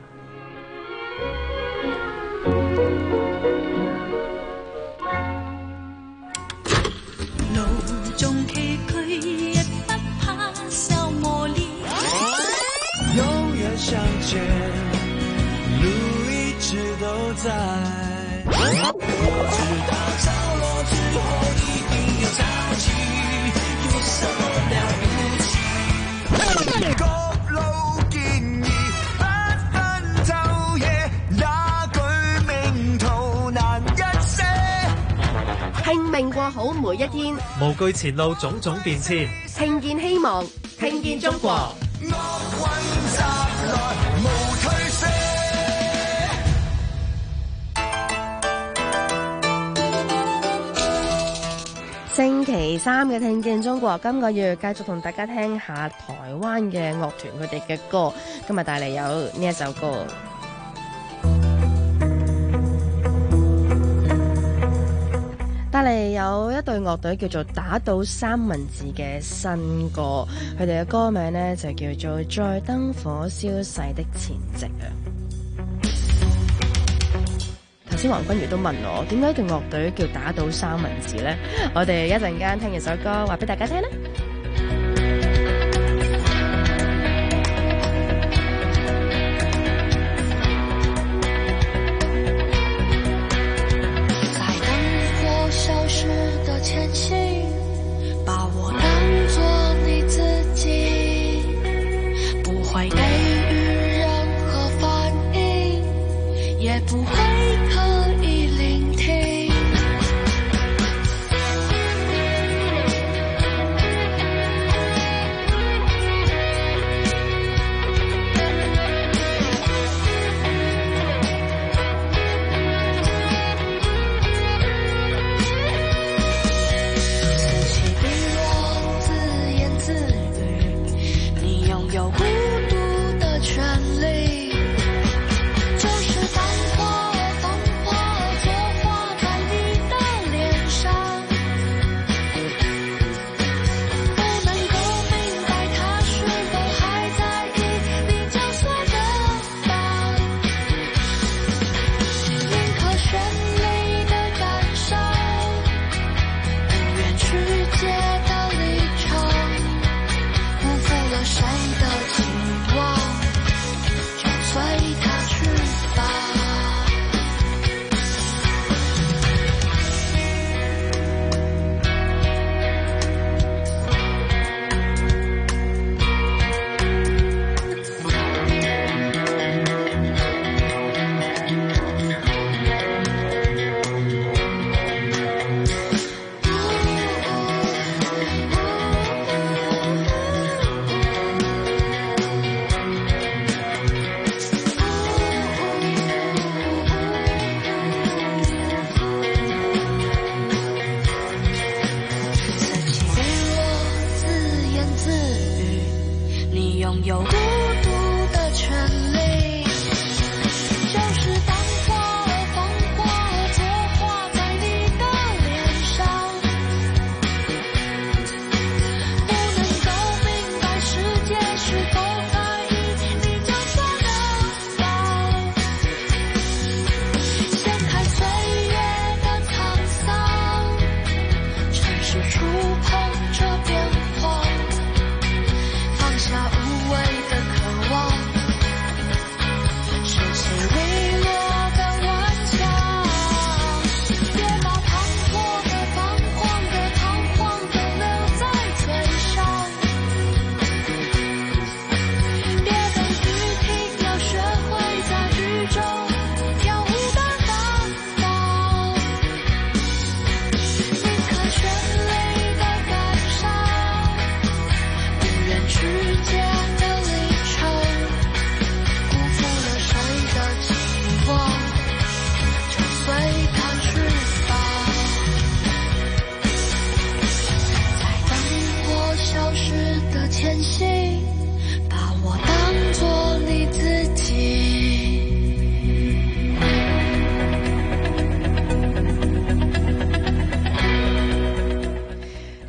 向前，路一直都在。我知道着落之後一定有交集，有什麼了不起？各路建議，不分晝夜，那句名圖難一些。 拼命過好每一天， 無懼前路種種變遷， 聽見希望，聽見中國。星期三嘅聽見中國，今個月繼續同大家聽下台灣嘅樂團佢哋嘅歌。今日帶嚟有呢一首歌，帶嚟有一隊樂隊叫做打倒三文治嘅新歌，佢哋嘅歌名呢就叫做在燈火消逝的前夕啊。頭先黃君如都問我點解隊樂隊叫打倒三文治呢？我哋一陣間聽完首歌話俾大家聽啦。 在燈火消失的前夕，把我當作你自己，不會給予任何反應，也不會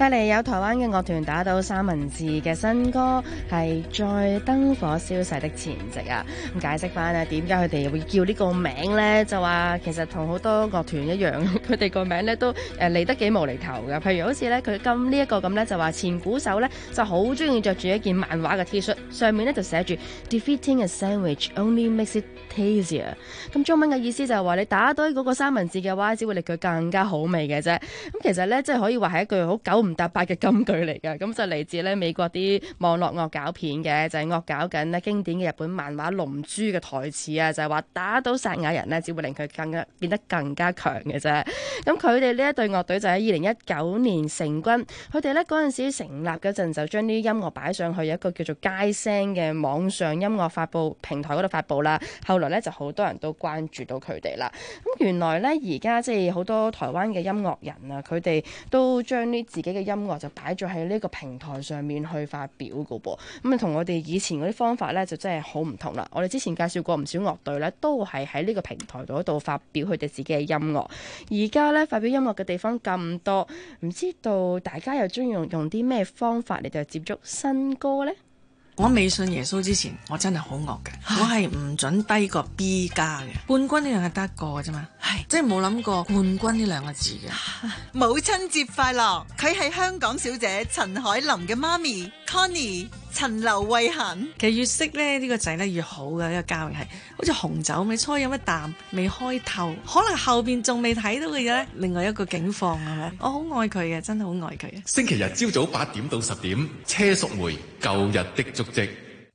帶嚟有台灣嘅樂團打倒三文治嘅新歌，係在燈火消逝的前夕啊。咁解釋翻啊，點解佢哋會叫呢個名呢？就話其實同好多樂團一樣，佢哋個名呢都嚟得幾無厘頭㗎。譬如好似呢，佢咁呢一個咁呢，就話前鼓手呢就好中意着住一件漫畫嘅 T 恤，上面呢就寫住 Defeating a sandwich only makes it tastier。咁中文嘅意思就係話你打倒嗰個三文治嘅話，只會令佢更加好味嘅啫。咁其實呢，即係可以話係一句好九唔搭八嘅金句嚟㗎。咁就嚟自呢美國啲網絡惡搞片嘅，就係惡搞緊呢經典嘅日本漫畫《龍珠》嘅台詞啊，就係話打倒撒亞人呢，只會令佢變得更加強嘅啫。咁佢哋呢一隊樂隊就喺2019年成軍，佢哋呢嗰陣時成立嗰陣就將啲音樂擺上去一個叫做街聲嘅網上音樂發布平台嗰度發布啦。後來呢，就好多人都關注到佢哋啦。咁原來呢，而家即係好多台灣嘅音樂人啊，佢哋都將呢自己嘅音樂就擺咗喺呢個平台上面去發表㗎噃。咁啊，同我哋以前嗰啲方法呢，就真係好唔同啦。我哋之前介紹過唔少樂隊呢，都係喺呢個平台度發表佢哋自己嘅音樂。而家呢，發表音樂嘅地方咁多，唔知道大家又中意用啲咩方法嚟到接觸新歌呢？ 我未信耶穌之前，我真係好惡嘅，我係唔準低過 B 加嘅。冠軍呢樣係得個嘅啫嘛，係即係冇諗過冠軍呢兩個字嘅。 母親節快樂！佢係香港小姐陳海琳嘅媽咪 Connie 陳劉慧嫻。 其實越識咧呢個仔咧越好嘅，呢個交易係好似紅酒，咪初飲一啖未開透，可能後邊仲未睇到嘅嘢咧，另外一個境況係咪？我好愛佢嘅，真係好愛佢嘅。 星期日朝早8點到10點，車淑梅舊日的足跡。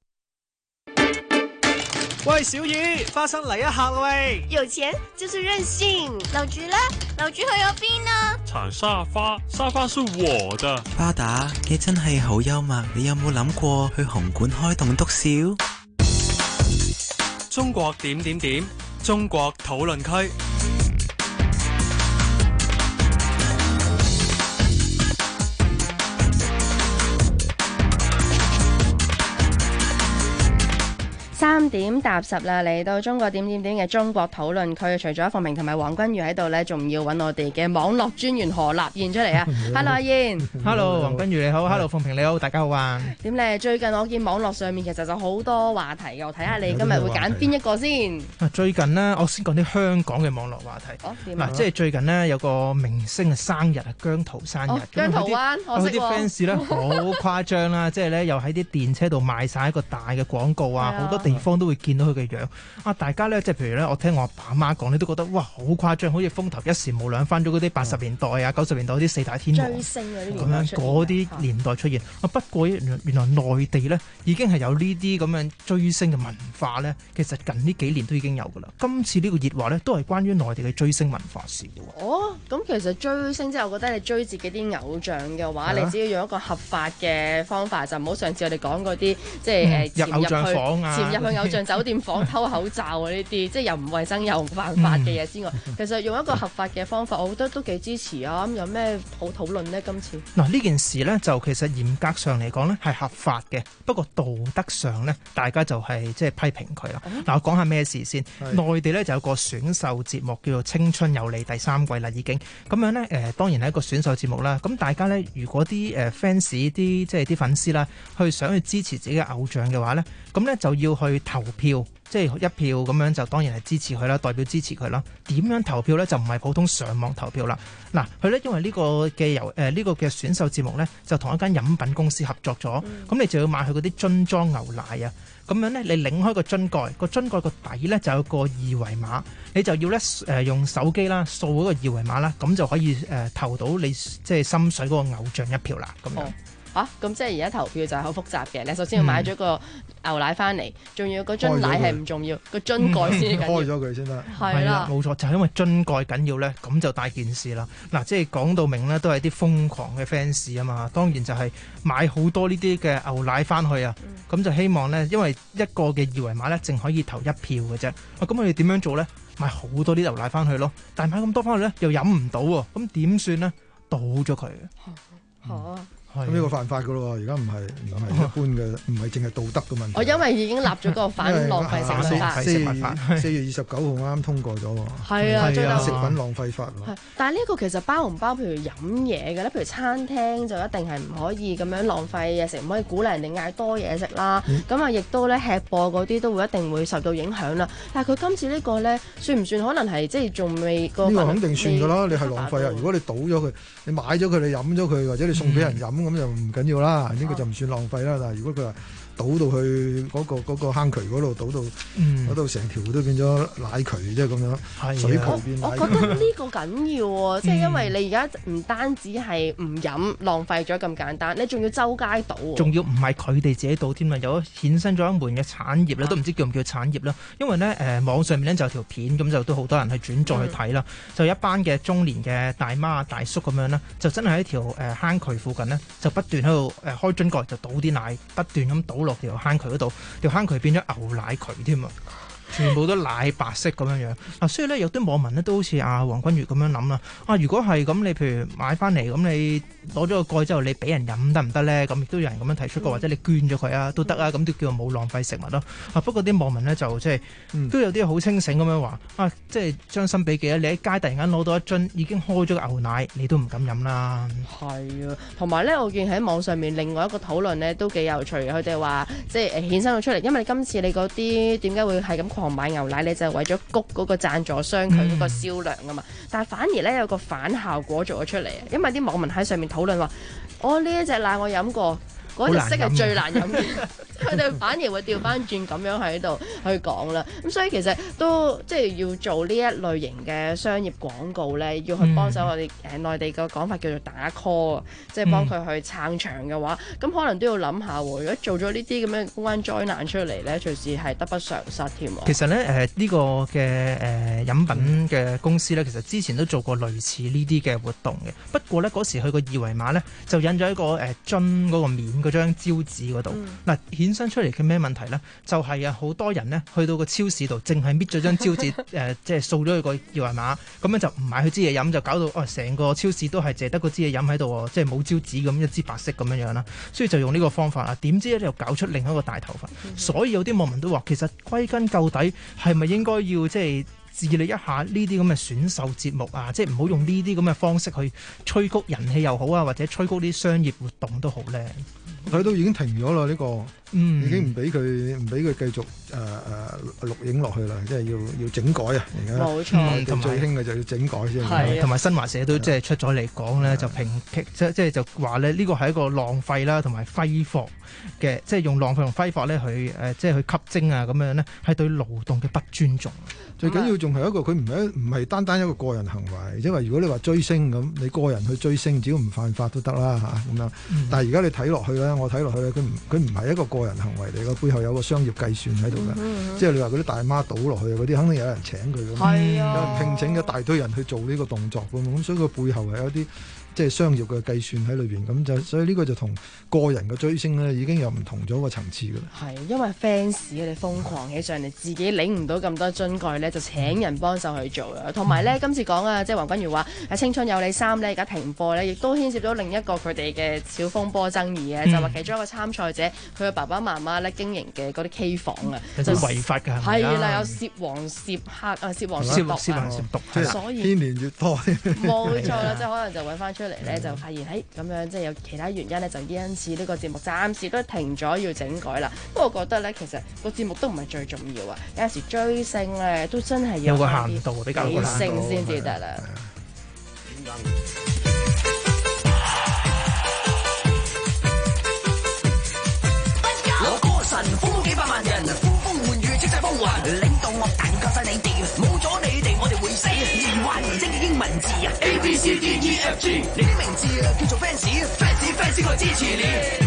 喂，小雨，花生嚟一下喂！ 有錢就是任性。樓主呢？樓主去咗邊啊？ 鏟沙發，沙發是我的。 巴打，你真係好幽默。你有冇諗過去紅館開棟篤笑？ 中國點點點，中國討論區。 3點踏10啦，嚟到中國點點點嘅中國討論區，除咗馮平同埋黃君如喺度呢，仲要揾我哋嘅網絡專員何立彥出嚟啊！Hello 阿彥 ，Hello 黃君如你好 ，Hello 馮平你好，大家好啊！ 點咧？最近我見網絡上面其實就好多話題嘅，我睇下你今日會揀邊一個先。 最近呢，我先講啲香港嘅網絡話題。 嗱， 即係最近呢，有個明星嘅生日啊，姜濤生日。 姜濤灣，我識喎。 啲 fans 咧好誇張啦，即係咧又喺啲電車度賣晒一個大嘅廣告啊，好多地方都會見到佢嘅樣啊！大家咧即係譬如咧，我聽我阿爸阿媽講，你都覺得哇好誇張，好似風頭一時無兩，翻咗嗰啲80年代啊、90年代嗰啲四大天王追星嗰啲咁樣嗰啲年代出現啊。不過原來內地咧已經係有呢啲咁樣追星嘅文化咧，其實近呢幾年都已經有㗎啦。今次呢個熱話咧都係關於內地嘅追星文化事嘅。 哦，咁其實追星即係我覺得你追自己啲偶像嘅話，你只要用一個合法嘅方法，就唔好上次我哋講嗰啲即係入偶像房啊， 潛入去偶像酒店房偷口罩啊呢啲，即係又唔衛生又唔犯法嘅嘢之外，其實用一個合法嘅方法，我覺得都幾支持啊！咁有咩好討論呢？今次嗱呢件事呢，就其實嚴格上嚟講呢係合法嘅，不過道德上呢，大家就係即係批評佢啦。嗱，我講下咩事先。內地呢就有個選秀節目叫做《青春有你》第3季啦，已經咁樣呢，當然係一個選秀節目啦。咁大家呢，如果啲fans 啲即係啲粉絲啦，想去支持自己嘅偶像嘅話呢，咁呢就要去投票。即係一票咁樣就當然係支持佢啦，代表支持佢啦。點樣投票呢？就唔係普通上網投票啦。嗱，佢呢因為呢個嘅呢個嘅選秀節目呢，就同一間飲品公司合作咗，咁你就要買佢嗰啲樽裝牛奶啊。咁樣呢，你擰開個樽蓋，個樽蓋個底呢就有個二維碼，你就要呢用手機啦掃嗰個二維碼啦，咁就可以投到你即係心水嗰個偶像一票啦。咁樣。 咁即係而家投票就係好複雜嘅。你首先要買咗個牛奶翻嚟，仲要嗰樽奶係唔重要，個樽蓋先緊要。 開咗佢先得。 係啦， 冇錯，就係因為樽蓋緊要咧，咁就大件事啦。嗱，即係講到明咧，都係啲瘋狂嘅 fans 啊嘛。當然就係買好多呢啲嘅牛奶翻去啊。咁就希望咧，因為一個嘅二維碼咧，淨可以投一票嘅啫。咁我哋點樣做咧？買好多啲牛奶翻去咯。但係買咁多翻去咧，又飲唔到喎。咁點算咧？倒咗佢。 咁呢個犯法噶咯，而家唔係一般嘅，唔係淨係道德嘅問題。 我因為已經立咗個反浪費食物法 ，4月29號啱啱通過咗喎。 係啊， 食品浪費法。 但係呢個其實包唔包譬如飲嘢嘅咧？譬如餐廳就一定係唔可以咁樣浪費嘢食，唔可以鼓勵人哋嗌多嘢食啦。咁啊，亦都咧吃播嗰啲都會一定會受到影響啦。但係佢今次呢個咧，算唔算可能係即係仲未個？ 呢個肯定算㗎啦，你係浪費啊！如果你倒咗佢，你買咗佢，你飲咗佢，或者你送俾人飲。咁就唔緊要啦，呢個就唔算浪費啦。但係如果佢話倒到去嗰個坑渠嗰度，倒到嗰度成條都變咗奶渠，即係咁樣水渠變奶渠。 我覺得呢個緊要喎，即係因為你而家唔單止係唔飲浪費咗咁簡單，你仲要周街倒。 仲要唔係佢哋自己倒添啊，有衍生咗一門嘅產業咧，都唔知叫唔叫產業啦。因為咧網上面咧就有條片，咁就都好多人去轉載去睇啦。就一班嘅中年嘅大媽大叔咁樣啦，就真係喺條坑渠附近呢，就不斷喺度開樽蓋就倒啲奶，不斷咁倒落條坑渠嗰度，條坑渠變咗牛奶渠添啊！全部都奶白色咁樣樣啊，所以咧有啲網民咧都好似阿黃君如咁樣諗啦。啊，如果係咁，你譬如買翻嚟咁，你攞咗個蓋之後，你俾人飲得唔得咧？咁亦都有人咁樣提出過，或者你捐咗佢啊都得啊，咁都叫做冇浪費食物咯。啊，不過啲網民咧就即係都有啲好清醒咁樣話啊，即係將心比己啊！你喺街突然間攞到一樽已經開咗個牛奶，你都唔敢飲啦。 係啊，同埋咧，我見喺網上面另外一個討論咧都幾有趣嘅，佢哋話即係衍生咗出嚟，因為你今次你嗰啲點解會係咁狂買牛奶，你就係為咗谷嗰個贊助商佢嗰個銷量啊嘛。但係反而咧有個反效果做咗出嚟啊，因為啲網民喺上面討論話，我呢一隻奶我飲過。嗰隻色係最難飲嘅，佢哋反而會調翻轉咁樣喺度去講啦。咁所以其實都即係要做呢一類型嘅商業廣告咧，要去幫手我哋內地嘅講法叫做打 call 啊，即係幫佢去撐場嘅話，咁可能都要諗下喎。如果做咗呢啲咁嘅公關災難出嚟咧，隨時係得不償失添。 其實咧呢個嘅飲品嘅公司咧，其實之前都做過類似呢啲嘅活動嘅。不過咧嗰時佢個二維碼咧就印咗一個樽嗰個面。嗰張招紙嗰度，嗱衍生出嚟嘅咩問題呢？就係好多人呢去到個超市度，淨係搣咗張招紙，即係掃咗佢個二維碼，咁樣就唔買佢支嘢飲，就搞到成個超市都係淨得嗰支嘢飲喺度，即係冇招紙咁一支白色咁樣樣啦。所以就用呢個方法啊，點知咧又搞出另一個大頭佛。所以有啲網民都話，其實歸根究底係咪應該要即係治理一下呢啲咁嘅選秀節目啊，即係唔好用呢啲咁嘅方式去催谷人氣又好啊，或者催谷啲商業活動都好咧。 佢都已經停咗啦，呢個已經唔俾佢繼續錄影落去啦，即係要整改啊！而家冇錯， 同最興嘅就要整改先。 係，同埋新華社都即係出咗嚟講咧，就抨擊即係就話咧呢個係一個浪費啦，同埋揮霍嘅，即係用浪費同揮霍咧去即係去吸精啊咁樣咧，係對勞動嘅不尊重。 最緊要仲係一個佢唔係單單一個個人行為，因為如果你話追星咁，你個人去追星只要唔犯法都得啦嚇咁樣。但係而家你睇落去咧，我睇落去咧，佢唔係一個個人行為嚟嘅，背後有個商業計算喺度嘅。即係你話嗰啲大媽倒落去嗰啲，肯定有人請佢嘅，有人聘請一大堆人去做呢個動作嘅，咁所以佢背後係有啲即係商業嘅計算喺裏邊，咁就所以呢個就同個人嘅追星咧已經有唔同咗個層次㗎啦。 係因為 fans 你瘋狂起上嚟，自己領唔到咁多樽蓋咧，就請人幫手去做啦。同埋咧，今次講啊，即係黃君如話《青春有你3》咧，而家停播咧，亦都牽涉到另一個佢哋嘅小風波爭議嘅，就話其中一個參賽者佢嘅爸爸媽媽咧經營嘅嗰啲 K 房啊， 就違法㗎， 係啦，有涉黃涉黑啊，涉黃涉毒，所以牽連越多。 冇錯啦，即係可能就揾翻出嚟咧，就發現咁樣即係有其他原因咧，就因此呢個節目暫時都停咗，要整改啦。不過我覺得咧，其實個節目都唔係最重要啊，有時追星咧都真係有個限度，比較理性先至得啦。 我歌神風幾百萬人，呼風喚雨，叱咤風雲，領導樂壇靠晒你哋，冇咗你哋我哋會死。言話言精嘅英文字啊 ，A B C D E F G， 你啲名字啊叫做 fans 我支持你。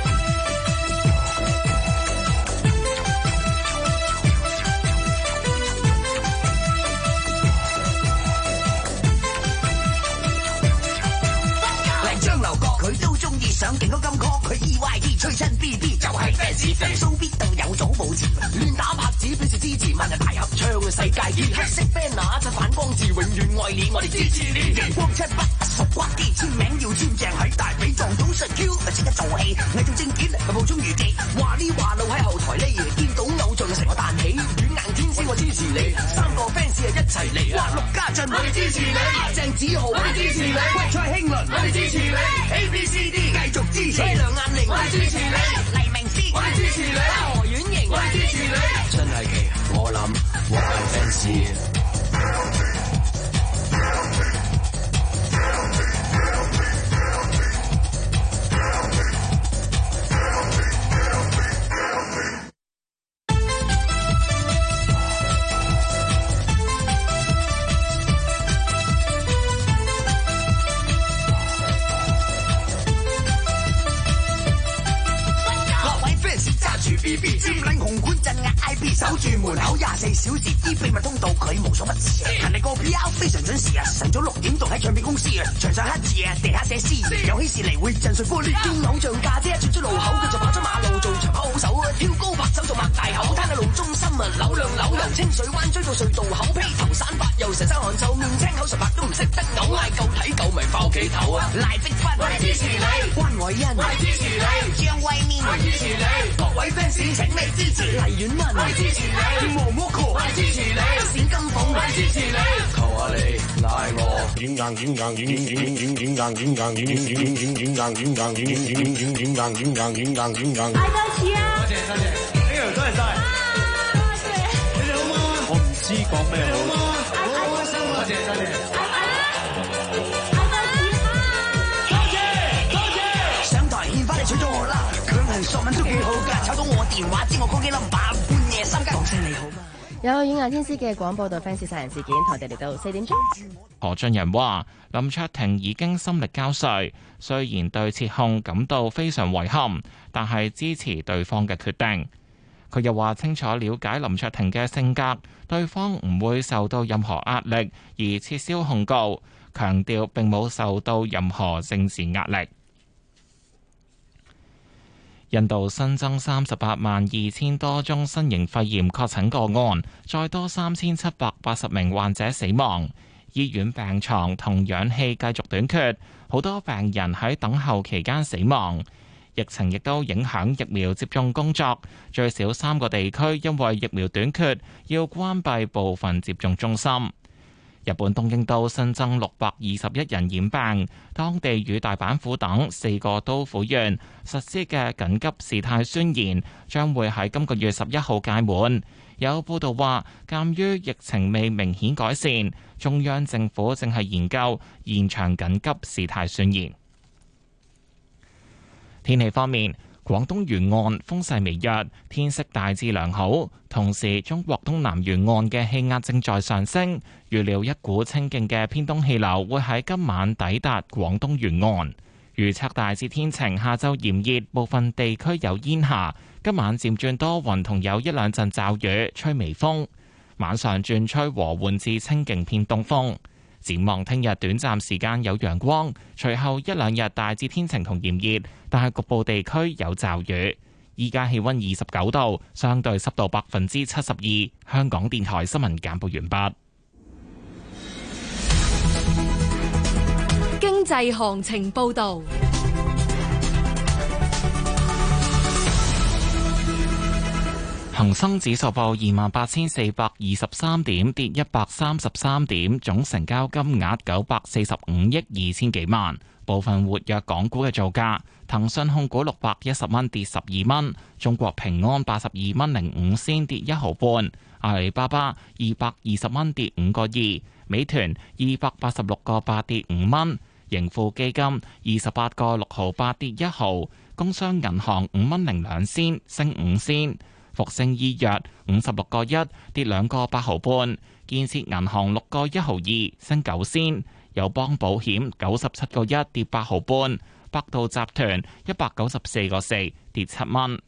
佢都中意上勁嗰金曲，佢 EYT 吹親 BB 就係 fans， 蘇必到有組冇字，亂打拍子 fans 表示支持，萬人大合唱嘅世界見，黑色 banner 就反光字，永遠愛你，我哋支持你。熒光漆筆熟骨啲，簽名要簽正喺大髀撞到實 Q， 即刻做戲，偽造證件，冒充預記，話呢話路喺後台呢，見到偶像成個彈起，軟硬天師我支持你，三個 fans 一齊嚟，哇陸家俊我哋支持你，鄭子豪我哋支持你，喂蔡興倫我哋支持你 ，ABCD 繼續支持，梁雁玲我哋支持你，黎明詩我哋支持你，何婉瑩我哋支持你，真係奇，我諗我係 fans。BB 佔領紅館鎮壓 IB， 守住門口24小時，啲秘密通道佢無所不知啊！勤力個 PR 非常準時啊！晨早6點仲喺唱片公司啊！牆上黑字啊，地下寫詩，有喜事嚟會震碎玻璃。見偶像家姐轉出路口，佢就跑咗馬路做長跑好手啊！跳高拍手就擘大口，攤喺路中心啊！扭兩扭由清水灣追到隧道口，披頭散髮又成身汗臭，面青口唇白都唔識得嘔，嗌夠睇夠咪翻屋企唞啊！賴碧芬我哋支持你，關偉欣我哋支持你，張惠面我哋支持你，各位 fans 請你支持黎婉文，我哋支持你，毛毛哥我哋支持你，冼金鳳我哋支持你，求下你賴我，軟硬軟硬軟軟軟軟硬軟硬軟軟軟軟軟硬軟硬軟軟軟軟軟硬軟硬。嗌多次啊！多謝多謝，呢條多謝晒。你哋好嗎？我唔知講咩好。好開心啊！多謝多謝。上台獻花你娶咗我啦，強行索吻都幾好㗎，炒到我電話知我講幾冧把，半夜三更講聲你好嗎？ 有軟硬天師嘅廣播道 fans 殺人事件，同我哋嚟到4點鐘。 何俊仁話：林卓廷已經心力交瘁，雖然對撤控感到非常遺憾，但係支持對方嘅決定。佢又話清楚了解林卓廷嘅性格，對方唔會受到任何壓力而撤銷控告，強調並冇受到任何政治壓力。印度新增382000多宗新型肺炎確診個案，再多3780名患者死亡。醫院病床同氧氣繼續短缺，好多病人喺等候期間死亡。疫情亦都影響疫苗接種工作，最少3個地區因為疫苗短缺要關閉部分接種中心。日本東京都新增621人染病，當地與大阪府等4個都府縣實施嘅緊急事態宣言將會喺今個月11號屆滿。有報道話，鑑於疫情未明顯改善，中央政府正係研究延長緊急事態宣言。天氣方面，廣東沿岸風勢微弱，天色大致良好。同時，中國東南沿岸嘅氣壓正在上升，預料一股清勁嘅偏東氣流會喺今晚抵達廣東沿岸。預測大致天晴，下晝炎熱，部分地區有煙霞。今晚漸轉多雲，同有一兩陣驟雨，吹微風。晚上轉吹和緩至清勁偏東風。展望聽日短暫時間有陽光，隨後一兩日大致天晴同炎熱，但係局部地區有驟雨。依家氣溫29度，相對濕度72%。香港電台新聞簡報完畢。 經濟行情報道。 恒生指數報28,423點，跌133點，總成交金額945億2千幾萬。部分活躍港股嘅造價：騰訊控股610蚊，跌12蚊；中國平安82蚊05仙，跌1毫半；阿里巴巴220蚊，跌5個2；美團286個8，跌5蚊；盈富基金28個6毫8，跌1毫；工商銀行5蚊02仙，升5仙。復星醫藥56個1，跌2個8毫半；建設銀行6個1毫2，升9仙；友邦保險97個1，跌8毫半；百度集團194個4，跌7蚊。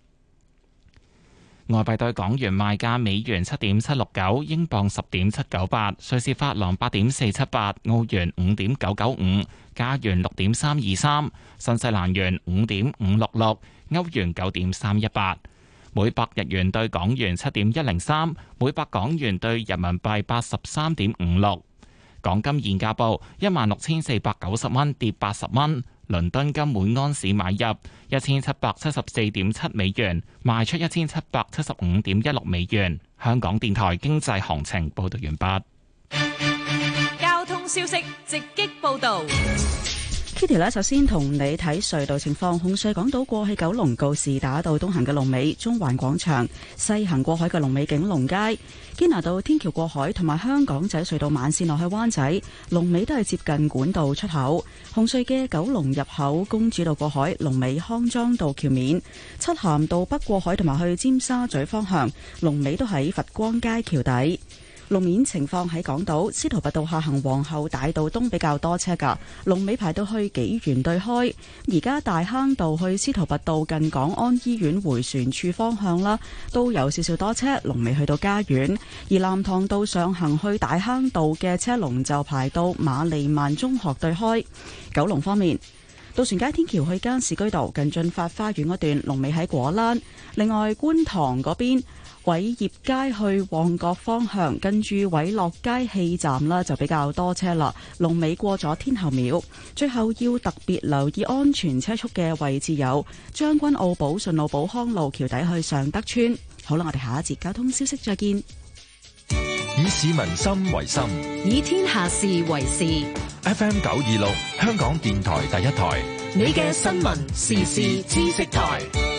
外幣對港元賣價：美元7.769，英鎊10.798，瑞士法郎8.478，澳元5.995，加元6.323，新西蘭元5.566，歐元9.318。 每百日元對港元7.103，每百港元對人民幣83.56。港金現價報16,490蚊，跌80蚊。倫敦金每安士買入1774.7美元，賣出1775.16美元。香港電台經濟行情報道完畢。 交通消息直擊報道。 Kitty 咧，首先同你睇隧道情況。紅隧港島過去九龍告士打道東行嘅龍尾中環廣場，西行過海嘅龍尾景隆街。堅拿道天橋過海同埋香港仔隧道慢線落去灣仔龍尾都係接近管道出口。紅隧嘅九龍入口公主道過海龍尾康莊道橋面，漆咸道北過海同埋去尖沙咀方向龍尾都喺佛光街橋底。路面情況喺港島司徒拔道下行皇后大道東比較多車㗎，龍尾排到去紀元對開。而家大坑道去司徒拔道近港安醫院迴旋處方向啦，都有少少多車，龍尾去到家園。而藍塘道上行去大坑道嘅車龍就排到瑪利曼中學對開。九龍方面，渡船街天橋去加士居道近駿發花園嗰段龍尾喺果欄。另外觀塘嗰邊偉業街去旺角方向，跟住偉樂街氣站啦，就比較多車啦。龍尾過咗天后廟。最後要特別留意安全車速嘅位置有將軍澳寶順路寶康路橋底去尚德村。好啦，我哋下一節交通消息再見。 以市民心為心， 以天下事為事。 FM 926香港電台第一台， 你嘅新聞時事知識台。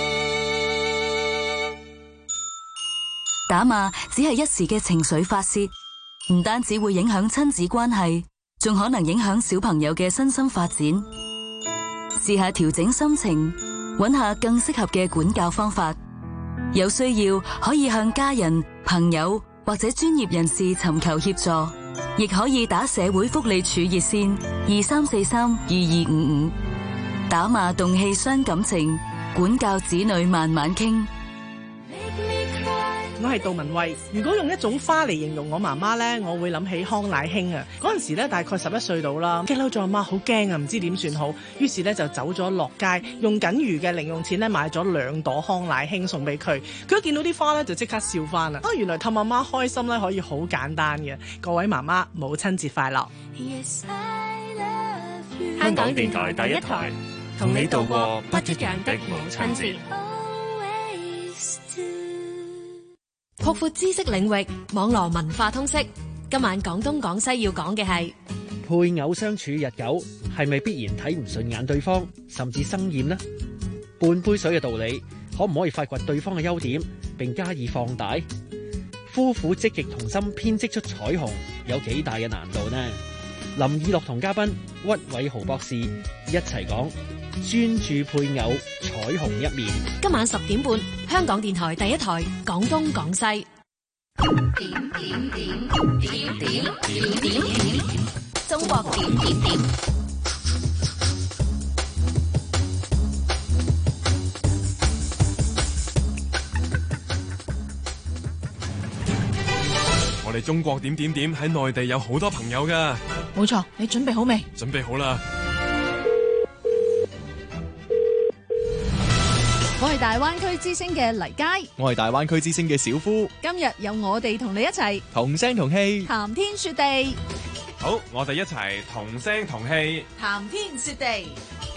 打罵只係一時嘅情緒發洩，唔單止會影響親子關係，仲可能影響小朋友嘅身心發展。試下調整心情，揾下更適合嘅管教方法。有需要可以向家人、朋友或者專業人士尋求協助，亦可以打社會福利署熱線23432255。打罵動氣傷感情，管教子女慢慢傾。 我係杜文慧，如果用一種花嚟形容我媽媽呢，我會諗起康乃馨啊。嗰陣時呢，大概11歲到啦，激嬲咗阿媽，好驚啊，唔知點算好。於是呢，就走咗落街，用僅餘嘅零用錢呢，買咗2朵康乃馨送俾佢。佢一見到啲花呢，就即刻笑翻啦。原來氹阿媽開心呢，可以好簡單嘅。各位媽媽，母親節快樂！ Yes, I love you. 香港電台第一台，同你度過不一樣的母親節。擴闊知識領域，網絡文化通識。今晚廣東廣西要講嘅係配偶相處日久，係咪必然睇唔順眼對方，甚至生厭呢？半杯水嘅道理，可唔可以發掘對方嘅優點，並加以放大？夫婦積極同心編織出彩虹，有幾大嘅難度呢？林以樂同嘉賓屈偉豪博士一齊講專注配偶彩虹一面。 今晚10點半，香港電台第一台廣東廣西。點，中國點。 我哋中國點喺內地有好多朋友噶。 冇錯，你準備好未？ 準備好啦。 我係大灣區之星嘅黎佳， 我係大灣區之星嘅小夫。 今日有我哋同你一齊同聲同氣談天說地。 好，我哋一齊同聲同氣談天說地。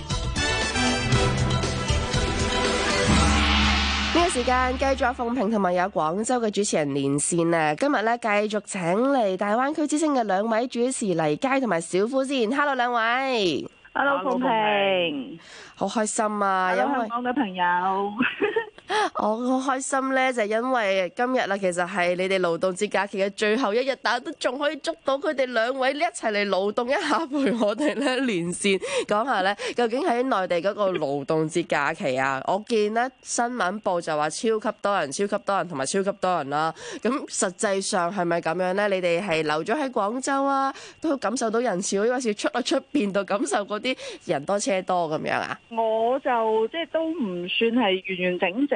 呢個時間繼續有鳳萍同埋有廣州嘅主持人連線啊！今日咧繼續請嚟大灣區之星嘅2位主持黎佳同埋小夫先。Hello 2位。 Hello 鳳萍， 好開心啊！ 因為香港嘅朋友， 我好開心咧，就因為今日啦，其實係你哋勞動節假期嘅最後一日，但都仲可以捉到佢哋2位一齊嚟勞動一下，陪我哋咧連線講下咧，究竟喺內地嗰個勞動節假期啊，我見咧新聞報就話超級多人同埋超級多人啦。咁實際上係咪咁樣咧？你哋係留咗喺廣州啊，都感受到人潮，抑或是出邊度感受嗰啲人多車多咁樣啊？ 我就即係都唔算係完完整整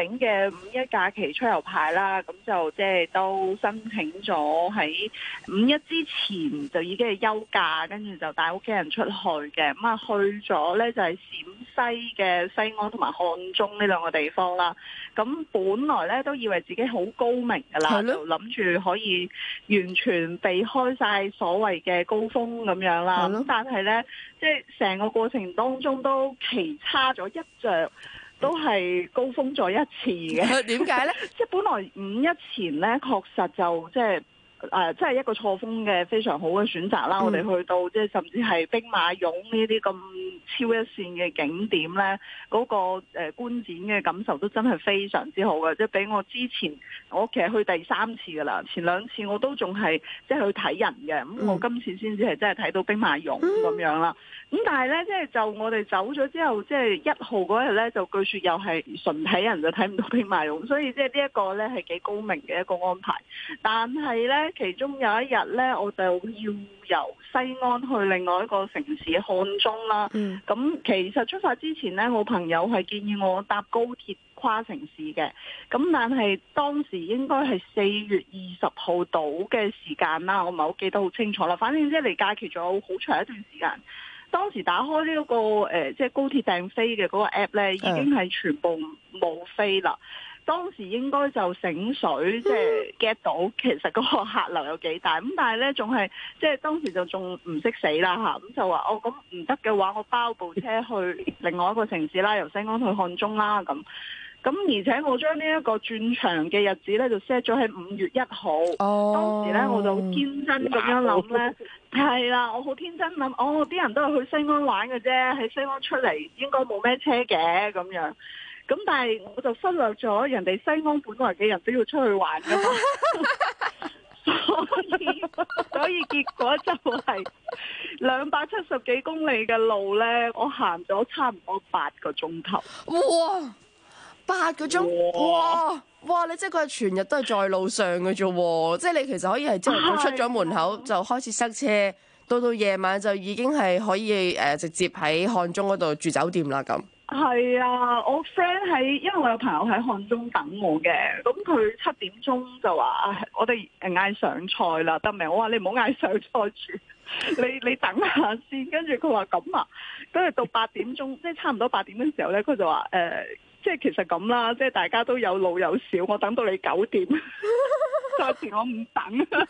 整嘅五一假期出遊牌啦，咁就即係都申請咗喺五一之前就已經係休假，跟住就帶屋企人出去嘅。咁啊去咗呢，就係陝西嘅西安同埋漢中呢兩個地方啦。咁本來呢，都以為自己好高明噶啦，就諗住可以完全避開晒所謂嘅高峰咁樣啦。咁但係呢，即係成個過程當中都奇差咗一着，都係高峰再一次嘅。 點解呢？ 即係本來五一前呢，確實就即係一個錯峰嘅非常好嘅選擇啦。我哋去到即係甚至係兵馬俑呢啲咁超一線嘅景點呢，嗰個觀展嘅感受都真係非常之好嘅。即係比我之前，我其實去第3次噶啦，前2次我都仲係即係去睇人嘅。咁我今次先至係真係睇到兵馬俑咁樣啦。咁但係呢，即係就我哋走咗之後，即係1號嗰日呢，就據說又係純睇人就睇唔到兵馬俑，所以即係呢一個呢係幾高明嘅一個安排。但係呢，其中有一日呢，我就要由西安去另外一個城市漢中啦。咁其實出發之前呢，我朋友係建議我搭高鐵跨城市嘅。咁但係當時應該係4月20號到嘅時間啦，我唔係好記得好清楚啦。反正即係離假期仲有好長一段時間。當時打開呢個即係高鐵訂飛嘅嗰個 app 呢，已經係全部冇飛啦。當時應該就醒水，即係 get 到其實嗰個客流有幾大，咁但係呢，仲係即係當時就仲唔識死啦嚇，咁就話咁唔得嘅話，我包部車去另外一個城市啦，由西安去漢中啦咁。而且我將呢一個轉場嘅日子呢，就 set 咗喺5月1號。當時呢，我就好天真咁樣諗呢，係啦，我好天真諗，啲人都係去西安玩嘅啫，喺西安出嚟應該冇咩車嘅咁樣。咁但係我就忽略咗人哋西安本來嘅人都要出去玩噶嘛，所以結果就係270幾公里嘅路呢，我行咗差唔多8個鐘頭。 哇！8個鐘，哇！你即係佢係全日都係在路上嘅啫，即係你其實可以係朝頭早出咗門口就開始塞車，到夜晚就已經係可以直接喺漢中嗰度住酒店啦咁。 係啊，我 friend 因為我有朋友喺漢中等我嘅，咁佢7點鐘就話我哋嗌上菜啦，得未？我話你唔好嗌上菜住，你等下先。跟住佢話咁啊，跟住到8點鐘，即係差唔多8點嘅時候咧，佢就話即係其實咁啦，即係大家都有老有少，我等到你9點，再遲我唔等。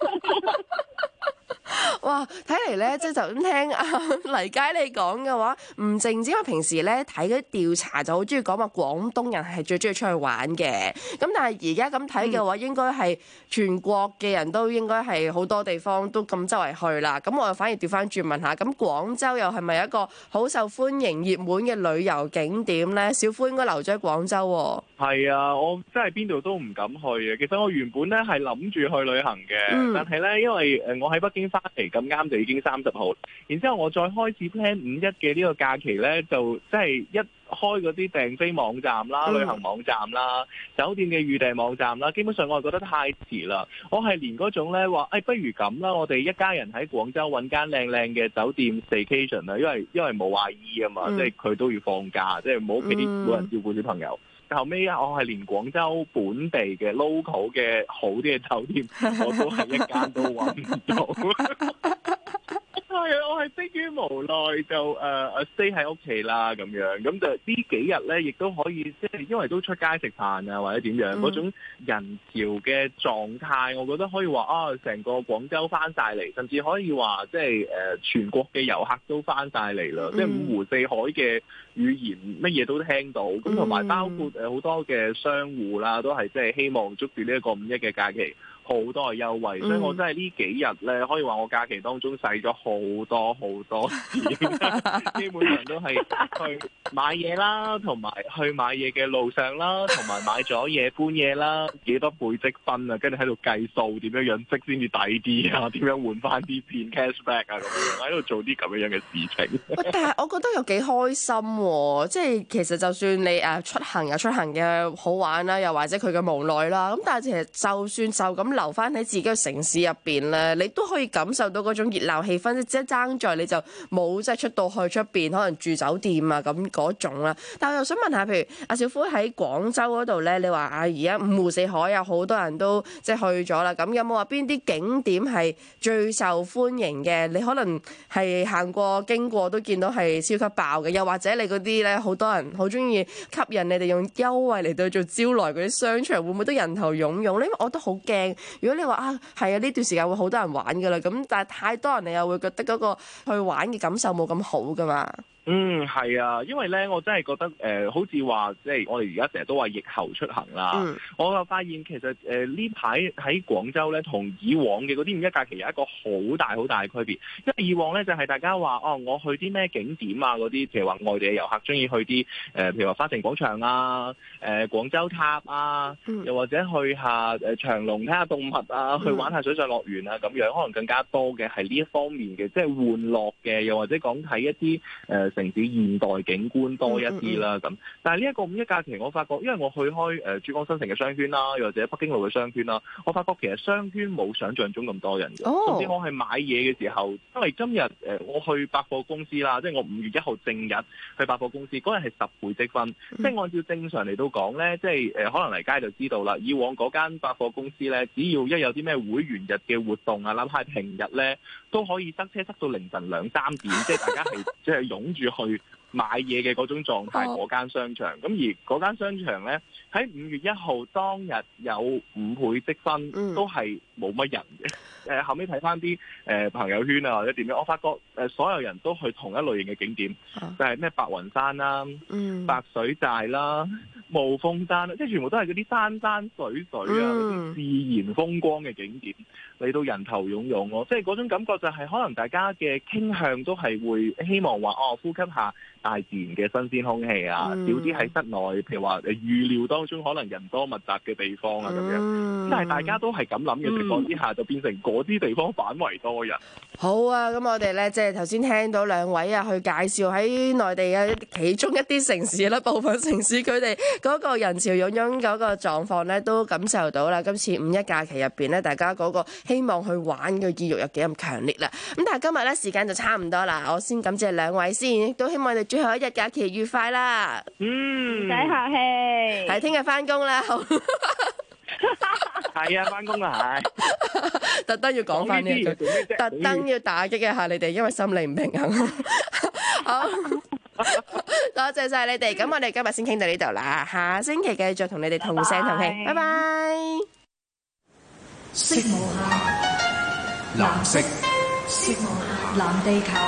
哇！睇嚟咧，即係就咁聽黎佳你講嘅話，唔淨止因為平時咧睇嗰啲調查就好中意講話廣東人係最中意出去玩嘅，咁但係而家咁睇嘅話，應該係全國嘅人都應該係好多地方都咁周圍去啦。咁我又反而調翻轉問下，咁廣州又係咪一個好受歡迎熱門嘅旅遊景點咧？小夫應該留咗喺廣州喎。 係啊，我真係邊度都唔敢去嘅。其實我原本咧係諗住去旅行嘅，但係咧因為我喺北京翻嚟咁啱就已經30號，然之後我再開始 plan 5·1嘅呢個假期咧，就即係一開嗰啲訂飛網站啦、旅行網站啦、酒店嘅預訂網站啦，基本上我係覺得太遲啦。我係連嗰種咧話，不如咁啦，我哋一家人喺廣州揾間靚靚嘅酒店 staycation 啦，因為冇阿姨啊嘛，即係佢都要放假，即係冇屋企冇人照顧小朋友。後尾我係連廣州本地嘅 local 嘅好啲嘅酒店，我都係一間都揾唔到。我係迫於無奈就stay 喺屋企啦咁樣，咁就呢幾日咧，亦都可以即係因為都出街食飯啊，或者點樣嗰種人潮嘅狀態，我覺得可以話成個廣州翻晒嚟，甚至可以話即係全國嘅遊客都翻晒嚟啦，即係五湖四海嘅語言乜嘢都聽到，咁同埋包括好多嘅商戶啦，都係即係希望捉住呢一個5·1嘅假期。好多嘅優惠，所以我真係呢幾日咧，可以話我假期當中使咗好多錢，基本上都係去買嘢啦，同埋去買嘢嘅路上啦，同埋買咗嘢搬嘢啦，幾多倍積分啊，跟住喺度計數點樣積先至抵啲啊，點樣換翻啲片 cashback 啊咁樣，喺度做啲咁樣嘅事情。 但係我覺得又幾開心喎，即係其實就算你出行有出行嘅好玩啦，又或者佢嘅無奈啦，咁但係其實就算就咁咁留翻喺自己嘅城市入邊咧，你都可以感受到嗰種熱鬧氣氛，即係爭在你就冇即係出到去出邊，可能住酒店啊咁嗰種啦。但係我又想問下，譬如阿小夫喺廣州嗰度咧，你話啊而家五湖四海有好多人都即係去咗啦，咁有冇話邊啲景點係最受歡迎嘅？你可能係行過經過都見到係超級爆嘅，又或者你嗰啲咧好多人好中意吸引你哋用優惠嚟到做招來嗰啲商場，會唔會都人頭湧湧咧？因為我都好驚，如果你話啊係啊呢段時間會好多人玩噶啦，咁但係太多人你又會覺得嗰個去玩嘅感受冇咁好噶嘛。 係啊，因為咧，我真係覺得好似話即係我哋而家成日都話疫後出行啦。我就發現其實呢排喺廣州咧，同以往嘅嗰啲五一假期有一個好大嘅區別。因為以往咧就係大家話我去啲咩景點啊嗰啲，譬如話外地嘅遊客中意去啲譬如話花城廣場啊、廣州塔啊，又或者去下長隆睇下動物啊，去玩下水上樂園啊咁樣，可能更加多嘅係呢一方面嘅，即係玩樂嘅，又或者講睇一啲城市現代景觀多一啲啦咁，但係呢一個五一假期，我發覺，因為我去開珠江新城嘅商圈啦，又或者北京路嘅商圈啦，我發覺其實商圈冇想象中咁多人嘅。甚至我係買嘢嘅時候，因為今日我去百貨公司啦，即係我5月1號正日去百貨公司，嗰日係10倍積分，即係按照正常嚟到講咧，即係可能嚟街就知道啦。以往嗰間百貨公司咧，只要一有啲咩會員日嘅活動啊，哪怕係平日咧，都可以塞車塞到凌晨2、3點，即係大家係即係湧住去買嘢嘅嗰種狀態，嗰間商場。咁而嗰間商場咧，喺5月1號當日有5倍積分，都係冇乜人嘅。後尾睇翻啲朋友圈啊或者點樣，我發覺所有人都去同一類型嘅景點，就係咩白雲山啦、白水寨啦、霧峰山啦，即係全部都係嗰啲山山水水啊，嗰啲自然風光嘅景點，嚟到人頭湧湧咯。即係嗰種感覺就係可能大家嘅傾向都係會希望話呼吸下大自然嘅新鮮空氣啊，少啲喺室內，譬如話預料當中可能人多密集嘅地方啊咁樣。但係大家都係咁諗嘅情況之下，就變成嗰啲地方反為多人。 好啊，咁我哋咧即係頭先聽到兩位啊去介紹喺內地嘅其中一啲城市啦，部分城市佢哋嗰個人潮湧湧嗰個狀況咧都感受到啦。今次五一假期入邊咧，大家嗰個希望去玩嘅意欲有幾咁強烈啦。咁但係今日咧時間就差唔多啦，我先感謝兩位先，亦都希望你哋最後一日假期愉快啦。 唔使客氣。 係聽日翻工啦。 係啊，翻工啊，係特登要講翻呢句，特登要打擊一下你哋，因為心理唔平衡。好，多謝晒你哋。咁我哋今日先傾到呢度啦，下星期繼續同你哋同聲同氣，拜拜。 色無限， 藍色， 色無限，藍地球。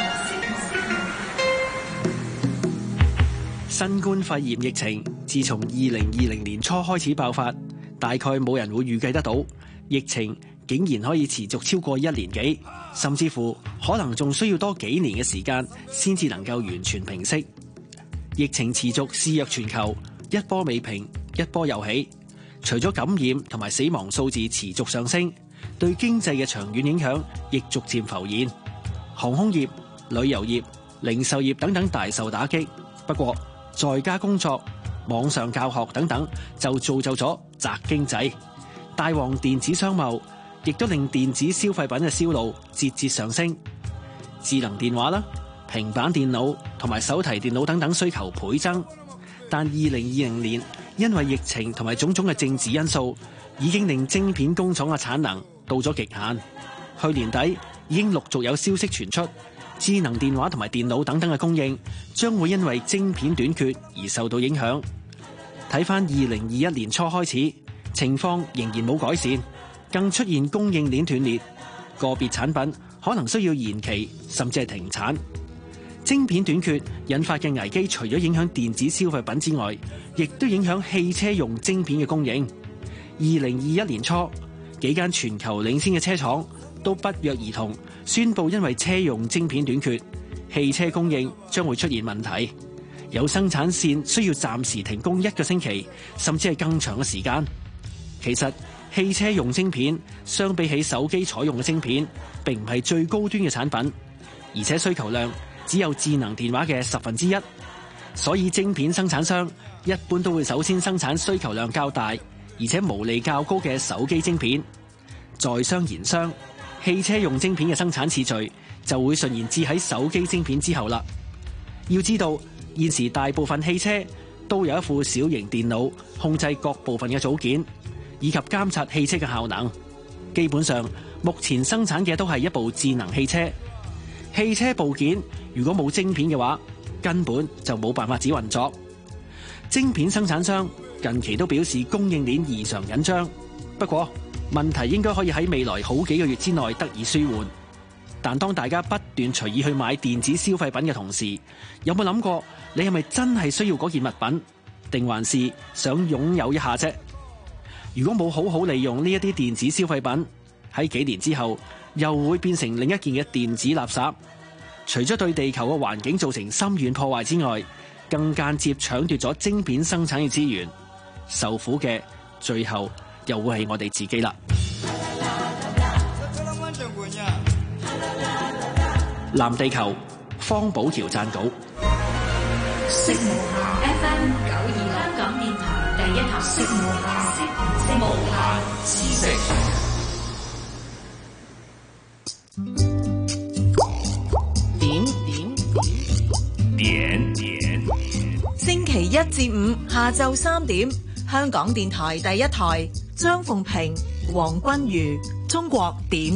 新冠肺炎疫情自從2020年初開始爆發，大概冇人會預計得到疫情竟然可以持續超過1年幾，甚至乎可能仲需要多幾年嘅時間先至能夠完全平息。疫情持續肆虐全球，一波未平，一波又起。除咗感染同埋死亡數字持續上升，對經濟嘅長遠影響亦逐漸浮現。航空業、旅遊業、零售業等等大受打擊。不過在家工作、網上教學等等就造就咗宅經濟，帶旺電子商貿，亦都令電子消費品嘅銷路節節上升。智能電話啦、平板電腦同埋手提電腦等等需求倍增。但2020年因為疫情同埋種種嘅政治因素，已經令晶片工廠嘅產能到咗極限。去年底已經陸續有消息傳出，智能電話同埋電腦等等嘅供應將會因為晶片短缺而受到影響。睇返2021年初開始，情況仍然冇改善，更出現供應鏈斷裂，個別產品可能需要延期甚至係停產。晶片短缺引發嘅危機，除咗影響電子消費品之外，亦都影響汽車用晶片嘅供應。2021年初，幾間全球領先嘅車廠都不約而同宣布，因為車用晶片短缺，汽車供應將會出現問題，有生產線需要暫時停工1個星期，甚至係更長嘅時間。其實汽車用晶片相比起手機採用嘅晶片，並唔係最高端嘅產品，而且需求量只有智能電話嘅1/10，所以晶片生產商一般都會首先生產需求量較大， 而且毛利較高嘅手機晶片。在商言商，汽車用晶片嘅生產次序就會順延至喺手機晶片之後啦。要知道，現時大部分汽車都有一副小型電腦控制各部分嘅組件，以及監察汽車嘅效能。基本上，目前生產嘅都係一部智能汽車。汽車部件如果冇晶片嘅話，根本就冇辦法子運作。晶片生產商近期都表示供應鏈異常緊張，不過問題應該可以喺未來好幾個月之內得以舒緩。但當大家不斷隨意去買電子消費品嘅同時，有冇諗過你係咪真係需要嗰件物品，定還是想擁有一下啫？如果冇好好利用呢一啲電子消費品，喺幾年之後又會變成另一件嘅電子垃圾。除咗對地球嘅環境造成深遠破壞之外，更間接搶奪咗晶片生產嘅資源，受苦嘅最後又會係我哋自己啦。藍地球，方保僑撰稿。 FM 92香港電台第一台，無限知識。 點。星期一至五下晝3點，香港電台第一台，張鳳平、黃君如，中國點。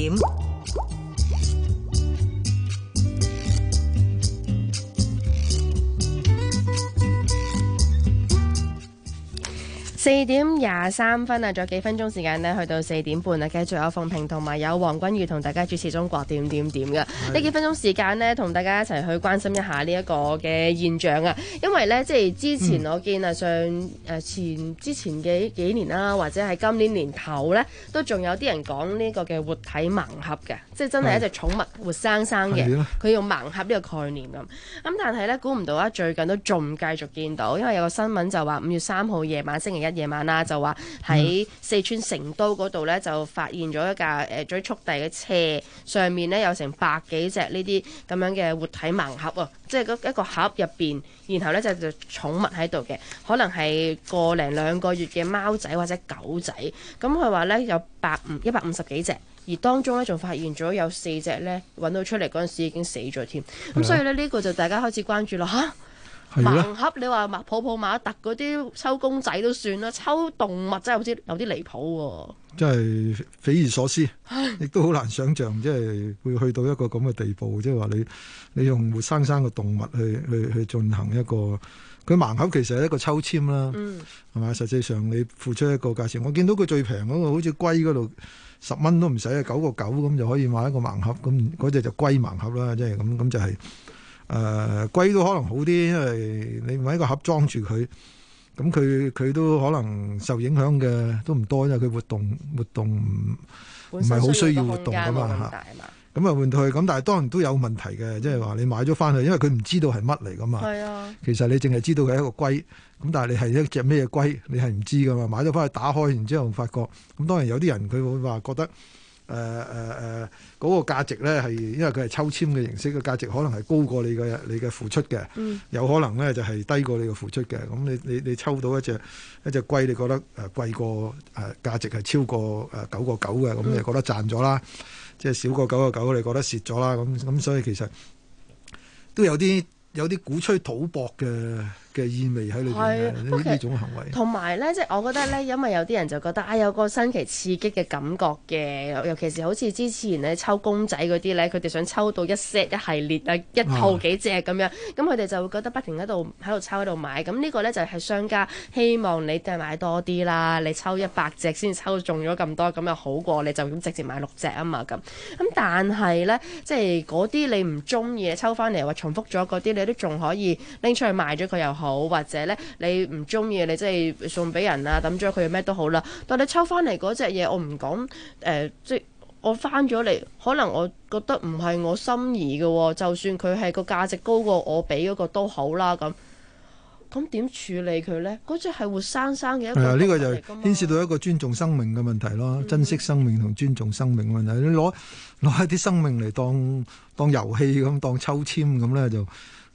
4點23分啊，仲有幾分鐘時間呢，去到4點半啊，繼續有鳳平同埋有黃君如同大家主持中國點嘅。呢幾分鐘時間呢，同大家一齊去關心一下呢一個嘅現象啊。因為呢，即係之前我見啊，之前嘅幾年啦，或者係今年年頭呢，都仲有啲人講呢個嘅活體盲盒嘅，即係真係一隻寵物活生生嘅，佢用盲盒呢個概念咁。但係呢，估唔到啊，最近都仲繼續見到，因為有個新聞就話5月3號夜晚星期一夜晚啦，就話喺四川成都嗰度咧，就發現咗一架最速遞嘅車，上面咧有成100幾隻呢啲咁樣嘅活體盲盒啊！即係一個盒入邊，然後咧就寵物喺度嘅，可能係個零2個月嘅貓仔或者狗仔。咁佢話咧有150幾隻，而當中咧仲發現咗有4隻咧揾到出嚟嗰陣時已經死咗添。咁所以咧呢個就大家開始關注啦嚇。盲盒你話泡馬特嗰啲抽公仔都算啦，抽動物真係好似有啲離譜喎。 真係匪夷所思，亦都好難想像，即係會去到一個咁嘅地步，即係話你用活生生嘅動物去進行一個，佢盲盒其實係一個抽籤啦，係嘛？實際上你付出一個價錢，我見到佢最平嗰個好似龜嗰度10蚊都唔使啊，9個9咁就可以買一個盲盒，咁嗰隻就龜盲盒啦，即係咁就係。龜都可能好啲，因為你買一個盒裝住佢，咁佢都可能受影響嘅都唔多，因為佢活動唔係好需要活動噶嘛嚇。咁啊換到去咁，但係當然都有問題嘅，即係話你買咗翻去，因為佢唔知道係乜嚟噶嘛。係啊，其實你淨係知道佢係一個龜，咁但係你係一隻咩龜，你係唔知噶嘛。買咗翻去打開，然之後發覺，咁當然有啲人佢會話覺得。嗰個價值咧係因為佢係抽籤嘅形式，個價值可能係高過你嘅付出嘅，有可能咧就係低過你嘅付出嘅。咁你抽到一隻龜，你覺得貴過價值係超過9個9嘅，咁你覺得賺咗啦。即係少過9個9，你覺得蝕咗啦。咁所以其實都有啲鼓吹賭博嘅意味喺裏邊嘅呢種行為。同埋咧，即係我覺得咧，因為有啲人就覺得有個新奇刺激嘅感覺嘅，尤其是好似之前咧抽公仔嗰啲咧，佢哋想抽到一 set 一系列啊，一套幾隻咁樣，咁佢哋就會覺得不停喺度抽喺度買。咁呢個咧就係商家希望你即係買多啲啦，你抽100隻先抽中咗咁多，咁又好過你就咁直接買6隻啊嘛咁。但係咧，即係嗰啲你唔中意，抽翻嚟話重複咗嗰啲，你都仲可以拎出去賣咗佢又好。或者咧，你唔中意，你即係送俾人啊，抌咗佢咩都好啦。但你抽翻嚟嗰隻嘢，我唔講即係我翻咗嚟，可能我覺得唔係我心儀嘅喎。就算佢係個價值高過我俾嗰個都好啦。咁點處理佢咧？嗰隻係活生生嘅一個。呢個就牽涉到一個尊重生命嘅問題咯，珍惜生命同尊重生命嘅問題。你攞一啲生命嚟當遊戲咁，當抽籤咁咧就。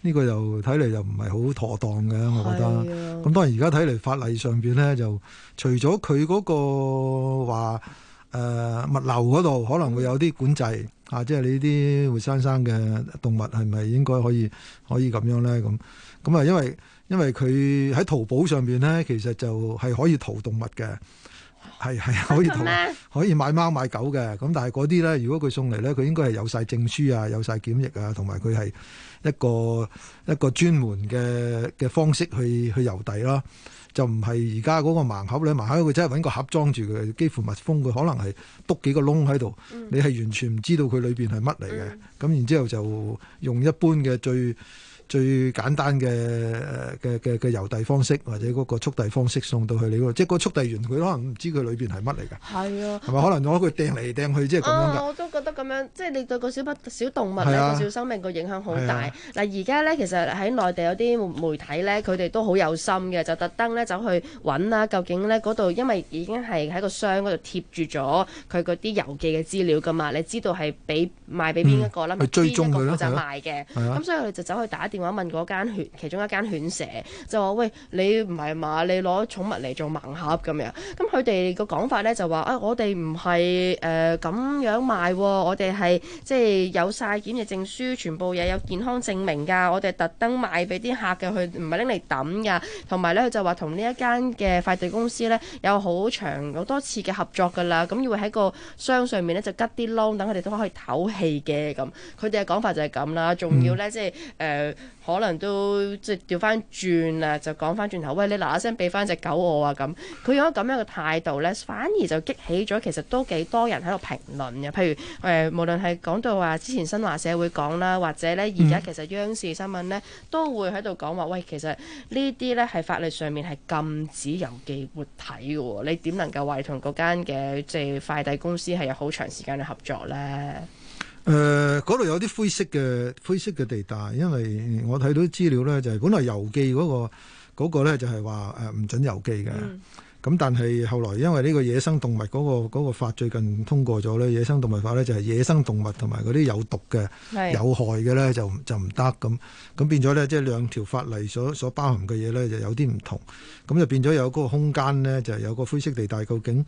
呢個又睇嚟又唔係好妥當嘅，我覺得。咁當然而家睇嚟法例上邊咧，就除咗佢嗰個話物流嗰度可能會有啲管制啊，即係你啲活生生嘅動物係咪應該可以咁樣咧？咁啊，因為佢喺淘寶上邊咧，其實就係可以淘動物嘅。係可以可以買貓買狗嘅，咁但係嗰啲咧，如果佢送嚟咧，佢應該係有晒證書啊，有晒檢疫啊，同埋佢係一個專門嘅方式去郵遞啦，就唔係而家嗰個盲盒咧，盲盒佢真係揾個盒裝住佢，幾乎密封，佢可能係篤幾個窿喺度，你係完全唔知道佢裏邊係乜嚟嘅，咁然之後就用一般嘅最簡單嘅郵遞方式或者嗰個速遞方式送到去你嗰度，即係個速遞員佢可能唔知佢裏邊係乜嚟㗎。係啊，係咪可能攞佢掟嚟掟去，即係咁樣㗎。 我都覺得咁樣，即係你對個小動物咧，個小生命個影響好大。嗱，而家咧其實喺內地有啲媒體咧，佢哋都好有心嘅，就特登咧走去揾啦，究竟咧嗰度因為已經係喺個箱嗰度貼住咗佢嗰啲郵寄嘅資料㗎嘛，你知道係賣俾邊一個啦，咪邊一個負責賣嘅。咁所以佢哋就走去打電話問嗰間其中一間犬舍，就話喂，你唔係嘛？你攞寵物嚟做盲盒咁樣。咁佢哋個講法咧就話我哋唔係咁樣賣，我哋係即係有晒檢疫證書，全部嘢有健康證明㗎。我哋特登賣俾啲客嘅，佢唔係拎嚟抌㗎。同埋咧，佢就話同呢一間嘅快遞公司咧有好多次嘅合作㗎啦。咁要喺個箱上面咧就吉啲窿，等佢哋都可以透氣嘅咁。佢哋嘅講法就係咁啦，仲要咧即係可能都即係調翻轉啊，就講翻轉頭，喂，你嗱嗱聲俾翻隻狗我啊咁。佢用咗咁樣嘅態度咧，反而就激起咗其實都幾多人喺度評論嘅。譬如無論係講到話之前新華社會講啦，或者咧而家其實央視新聞咧都會喺度講話，喂，其實呢啲咧係法律上面係禁止郵寄活體嘅喎，你點能夠話同嗰間嘅即係快遞公司係有好長時間嘅合作咧？ 嗰度有啲灰色嘅地帶，因為我睇到資料咧，就係本來郵寄嗰個咧就係話唔準郵寄嘅，咁但係後來因為呢個野生動物嗰個法最近通過咗咧，野生動物法咧就係野生動物同埋嗰啲有毒嘅、有害嘅咧就唔得咁變咗咧，即係兩條法例所包含嘅嘢咧就有啲唔同，咁就變咗有嗰個空間咧就有個灰色地帶，究竟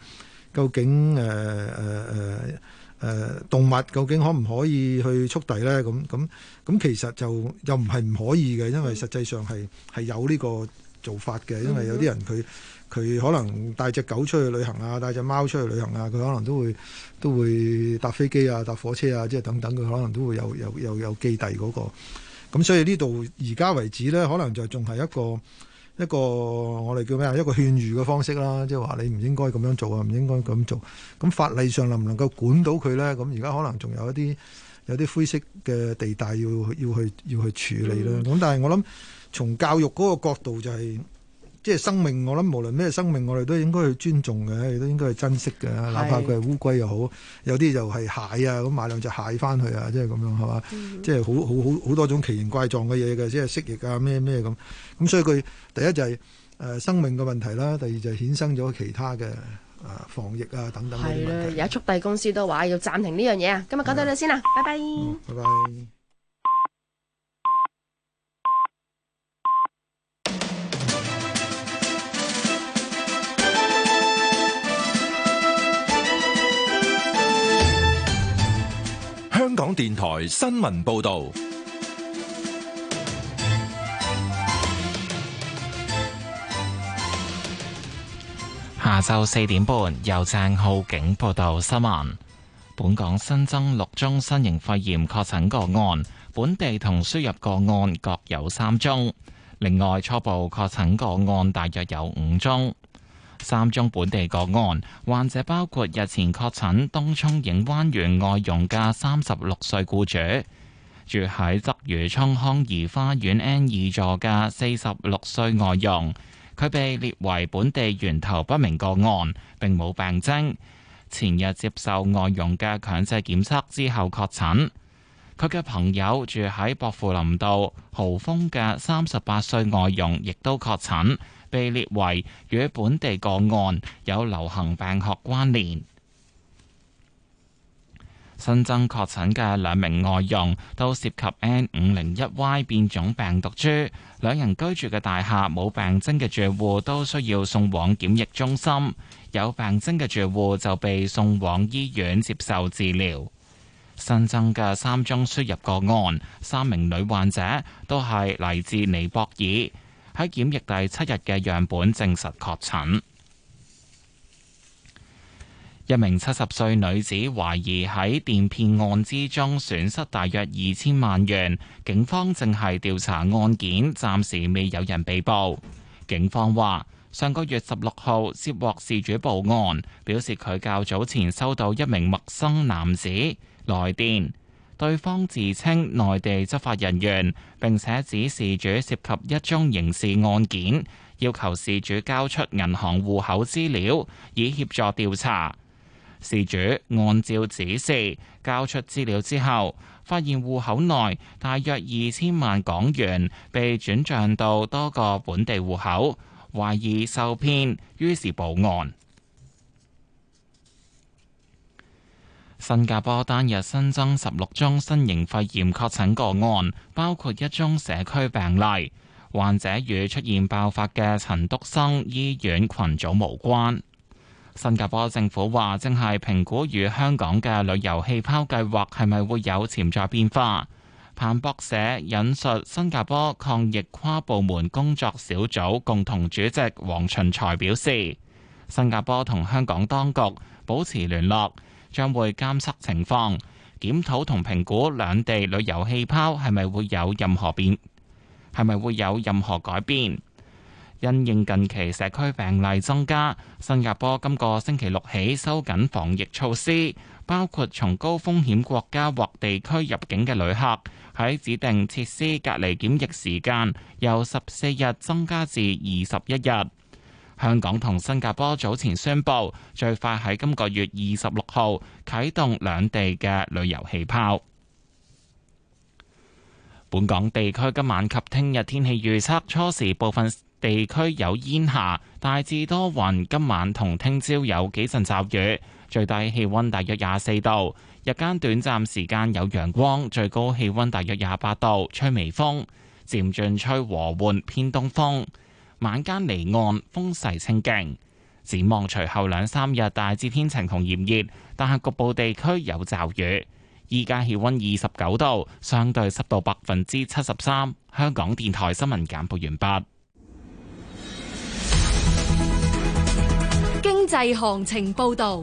動物究竟可唔可以去速遞咧？咁其實就又唔係唔可以嘅，因為實際上係有呢個做法嘅。因為有啲人佢可能帶隻狗出去旅行啊，帶隻貓出去旅行啊，佢可能都會搭飛機啊、搭火車啊，即係等等，佢可能都會有寄遞嗰個。咁所以呢度而家為止咧，可能就仲係一個我哋叫咩啊？一個勸喻嘅方式啦，即係話你唔應該咁樣做啊，唔應該咁做。咁法例上能唔能夠管到佢咧？咁而家可能仲有啲灰色嘅地帶要去處理啦。咁但係我諗從教育嗰個角度就係即係生命，我諗無論咩生命，我哋都應該去尊重嘅，亦都應該去珍惜嘅。哪怕佢係烏龜又好，有啲就係蟹啊，咁買兩隻蟹翻去啊，即係咁樣係嘛？即係好多種奇形怪狀嘅嘢嘅，即係蜥蜴啊咩咁。咁所以佢第一就係生命嘅問題啦，第二就係衍生咗其他嘅防疫啊等等嘅問題。係啦， 而家速遞公司都話要暫停呢樣嘢啊。今日講到呢度先啦，拜拜。 拜拜。 香港電台新聞報道。 下晝4點半，由鄭浩景報道新聞。本港新增6宗新型肺炎確診個案，本地同輸入個案各有3宗。另外，初步確診個案大約有5宗。3宗本地個案，患者包括日前確診東涌映灣園外傭嘅36歲僱主，住喺鰂魚涌康怡花園 N2 座嘅46歲外傭，佢被列為本地源頭不明個案，並冇病徵。前日接受外傭嘅強制檢測之後確診。佢嘅朋友住喺薄扶林道豪峰嘅38歲外傭，亦都確診，被列為與本地個案有流行病學關聯。 新增確診嘅2名外傭都涉及 N501Y 變種病毒株，兩人居住嘅大廈冇病徵嘅住戶都需要送往檢疫中心，有病徵嘅住戶就被送往醫院接受治療。新增嘅3宗輸入個案，3名女患者都係嚟自尼泊爾，喺檢疫第7日嘅樣本證實確診。一名70歲女子懷疑喺電騙案之中損失大約2000萬元，警方正係調查案件，暫時未有人被捕。警方話，上個月16號接獲事主報案，表示佢較早前收到一名陌生男子來電，對方自稱內地執法人員，並且指事主涉及一宗刑事案件，要求事主交出銀行戶口資料，以協助調查。事主按照指示交出資料之後，發現戶口內大約2000萬港元被轉賬到多個本地戶口，懷疑受騙，於是報案。新加坡單日新增16宗新型肺炎確診個案，包括1宗社區病例，患者與出現爆發嘅陳篤生醫院群組無關。新加坡政府話正係評估與香港嘅旅遊氣泡計劃係咪會有潛在變化。彭博社引述新加坡抗疫跨部門工作小組共同主席黃循財表示，新加坡同香港當局保持聯絡，將會監測情況，檢討同評估兩地旅遊氣泡係咪會有任何改變。因應近期社區病例增加，新加坡今個星期六起收緊防疫措施，包括從高風險國家或地區入境嘅旅客喺指定設施隔離檢疫時間由14日增加至21日。香港同新加坡早前宣布，最快喺今個月26號啟動兩地嘅旅遊氣泡。本港地區今晚及聽日天氣預測，初時部分地區有煙霞，大致多雲。今晚同聽朝有幾陣驟雨，最低氣溫大約24度，日間短暫時間有陽光，最高氣溫大約28度，吹微風，漸轉吹和緩偏東風。晚間離岸風勢清勁。展望隨後2-3日大致天晴同炎熱，但係局部地區有驟雨。依家氣溫29度，相對濕度73%。香港電台新聞簡報完畢。 經濟行情報道。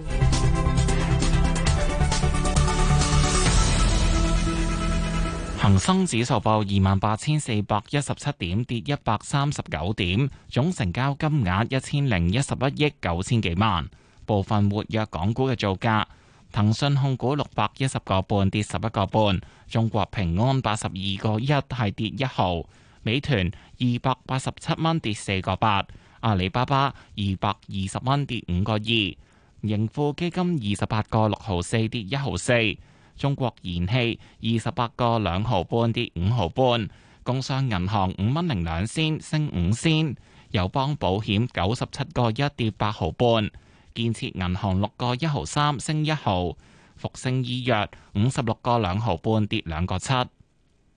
恒生指數報28,417點，跌139點，總成交金額1011億9千幾萬。部分活躍港股嘅造價：騰訊控股610個半，跌11個半；中國平安82個1，係跌1毫；美團287蚊，跌4個8；阿里巴巴220蚊，跌5個2；盈富基金28個6毫4，跌1毫4。中國燃氣28個2毫半，跌5毫半；工商銀行5蚊02仙，升5仙；友邦保險97個1，跌8毫半；建設銀行6個1毫3，升1毫；復星醫藥56個2毫半，跌2個7。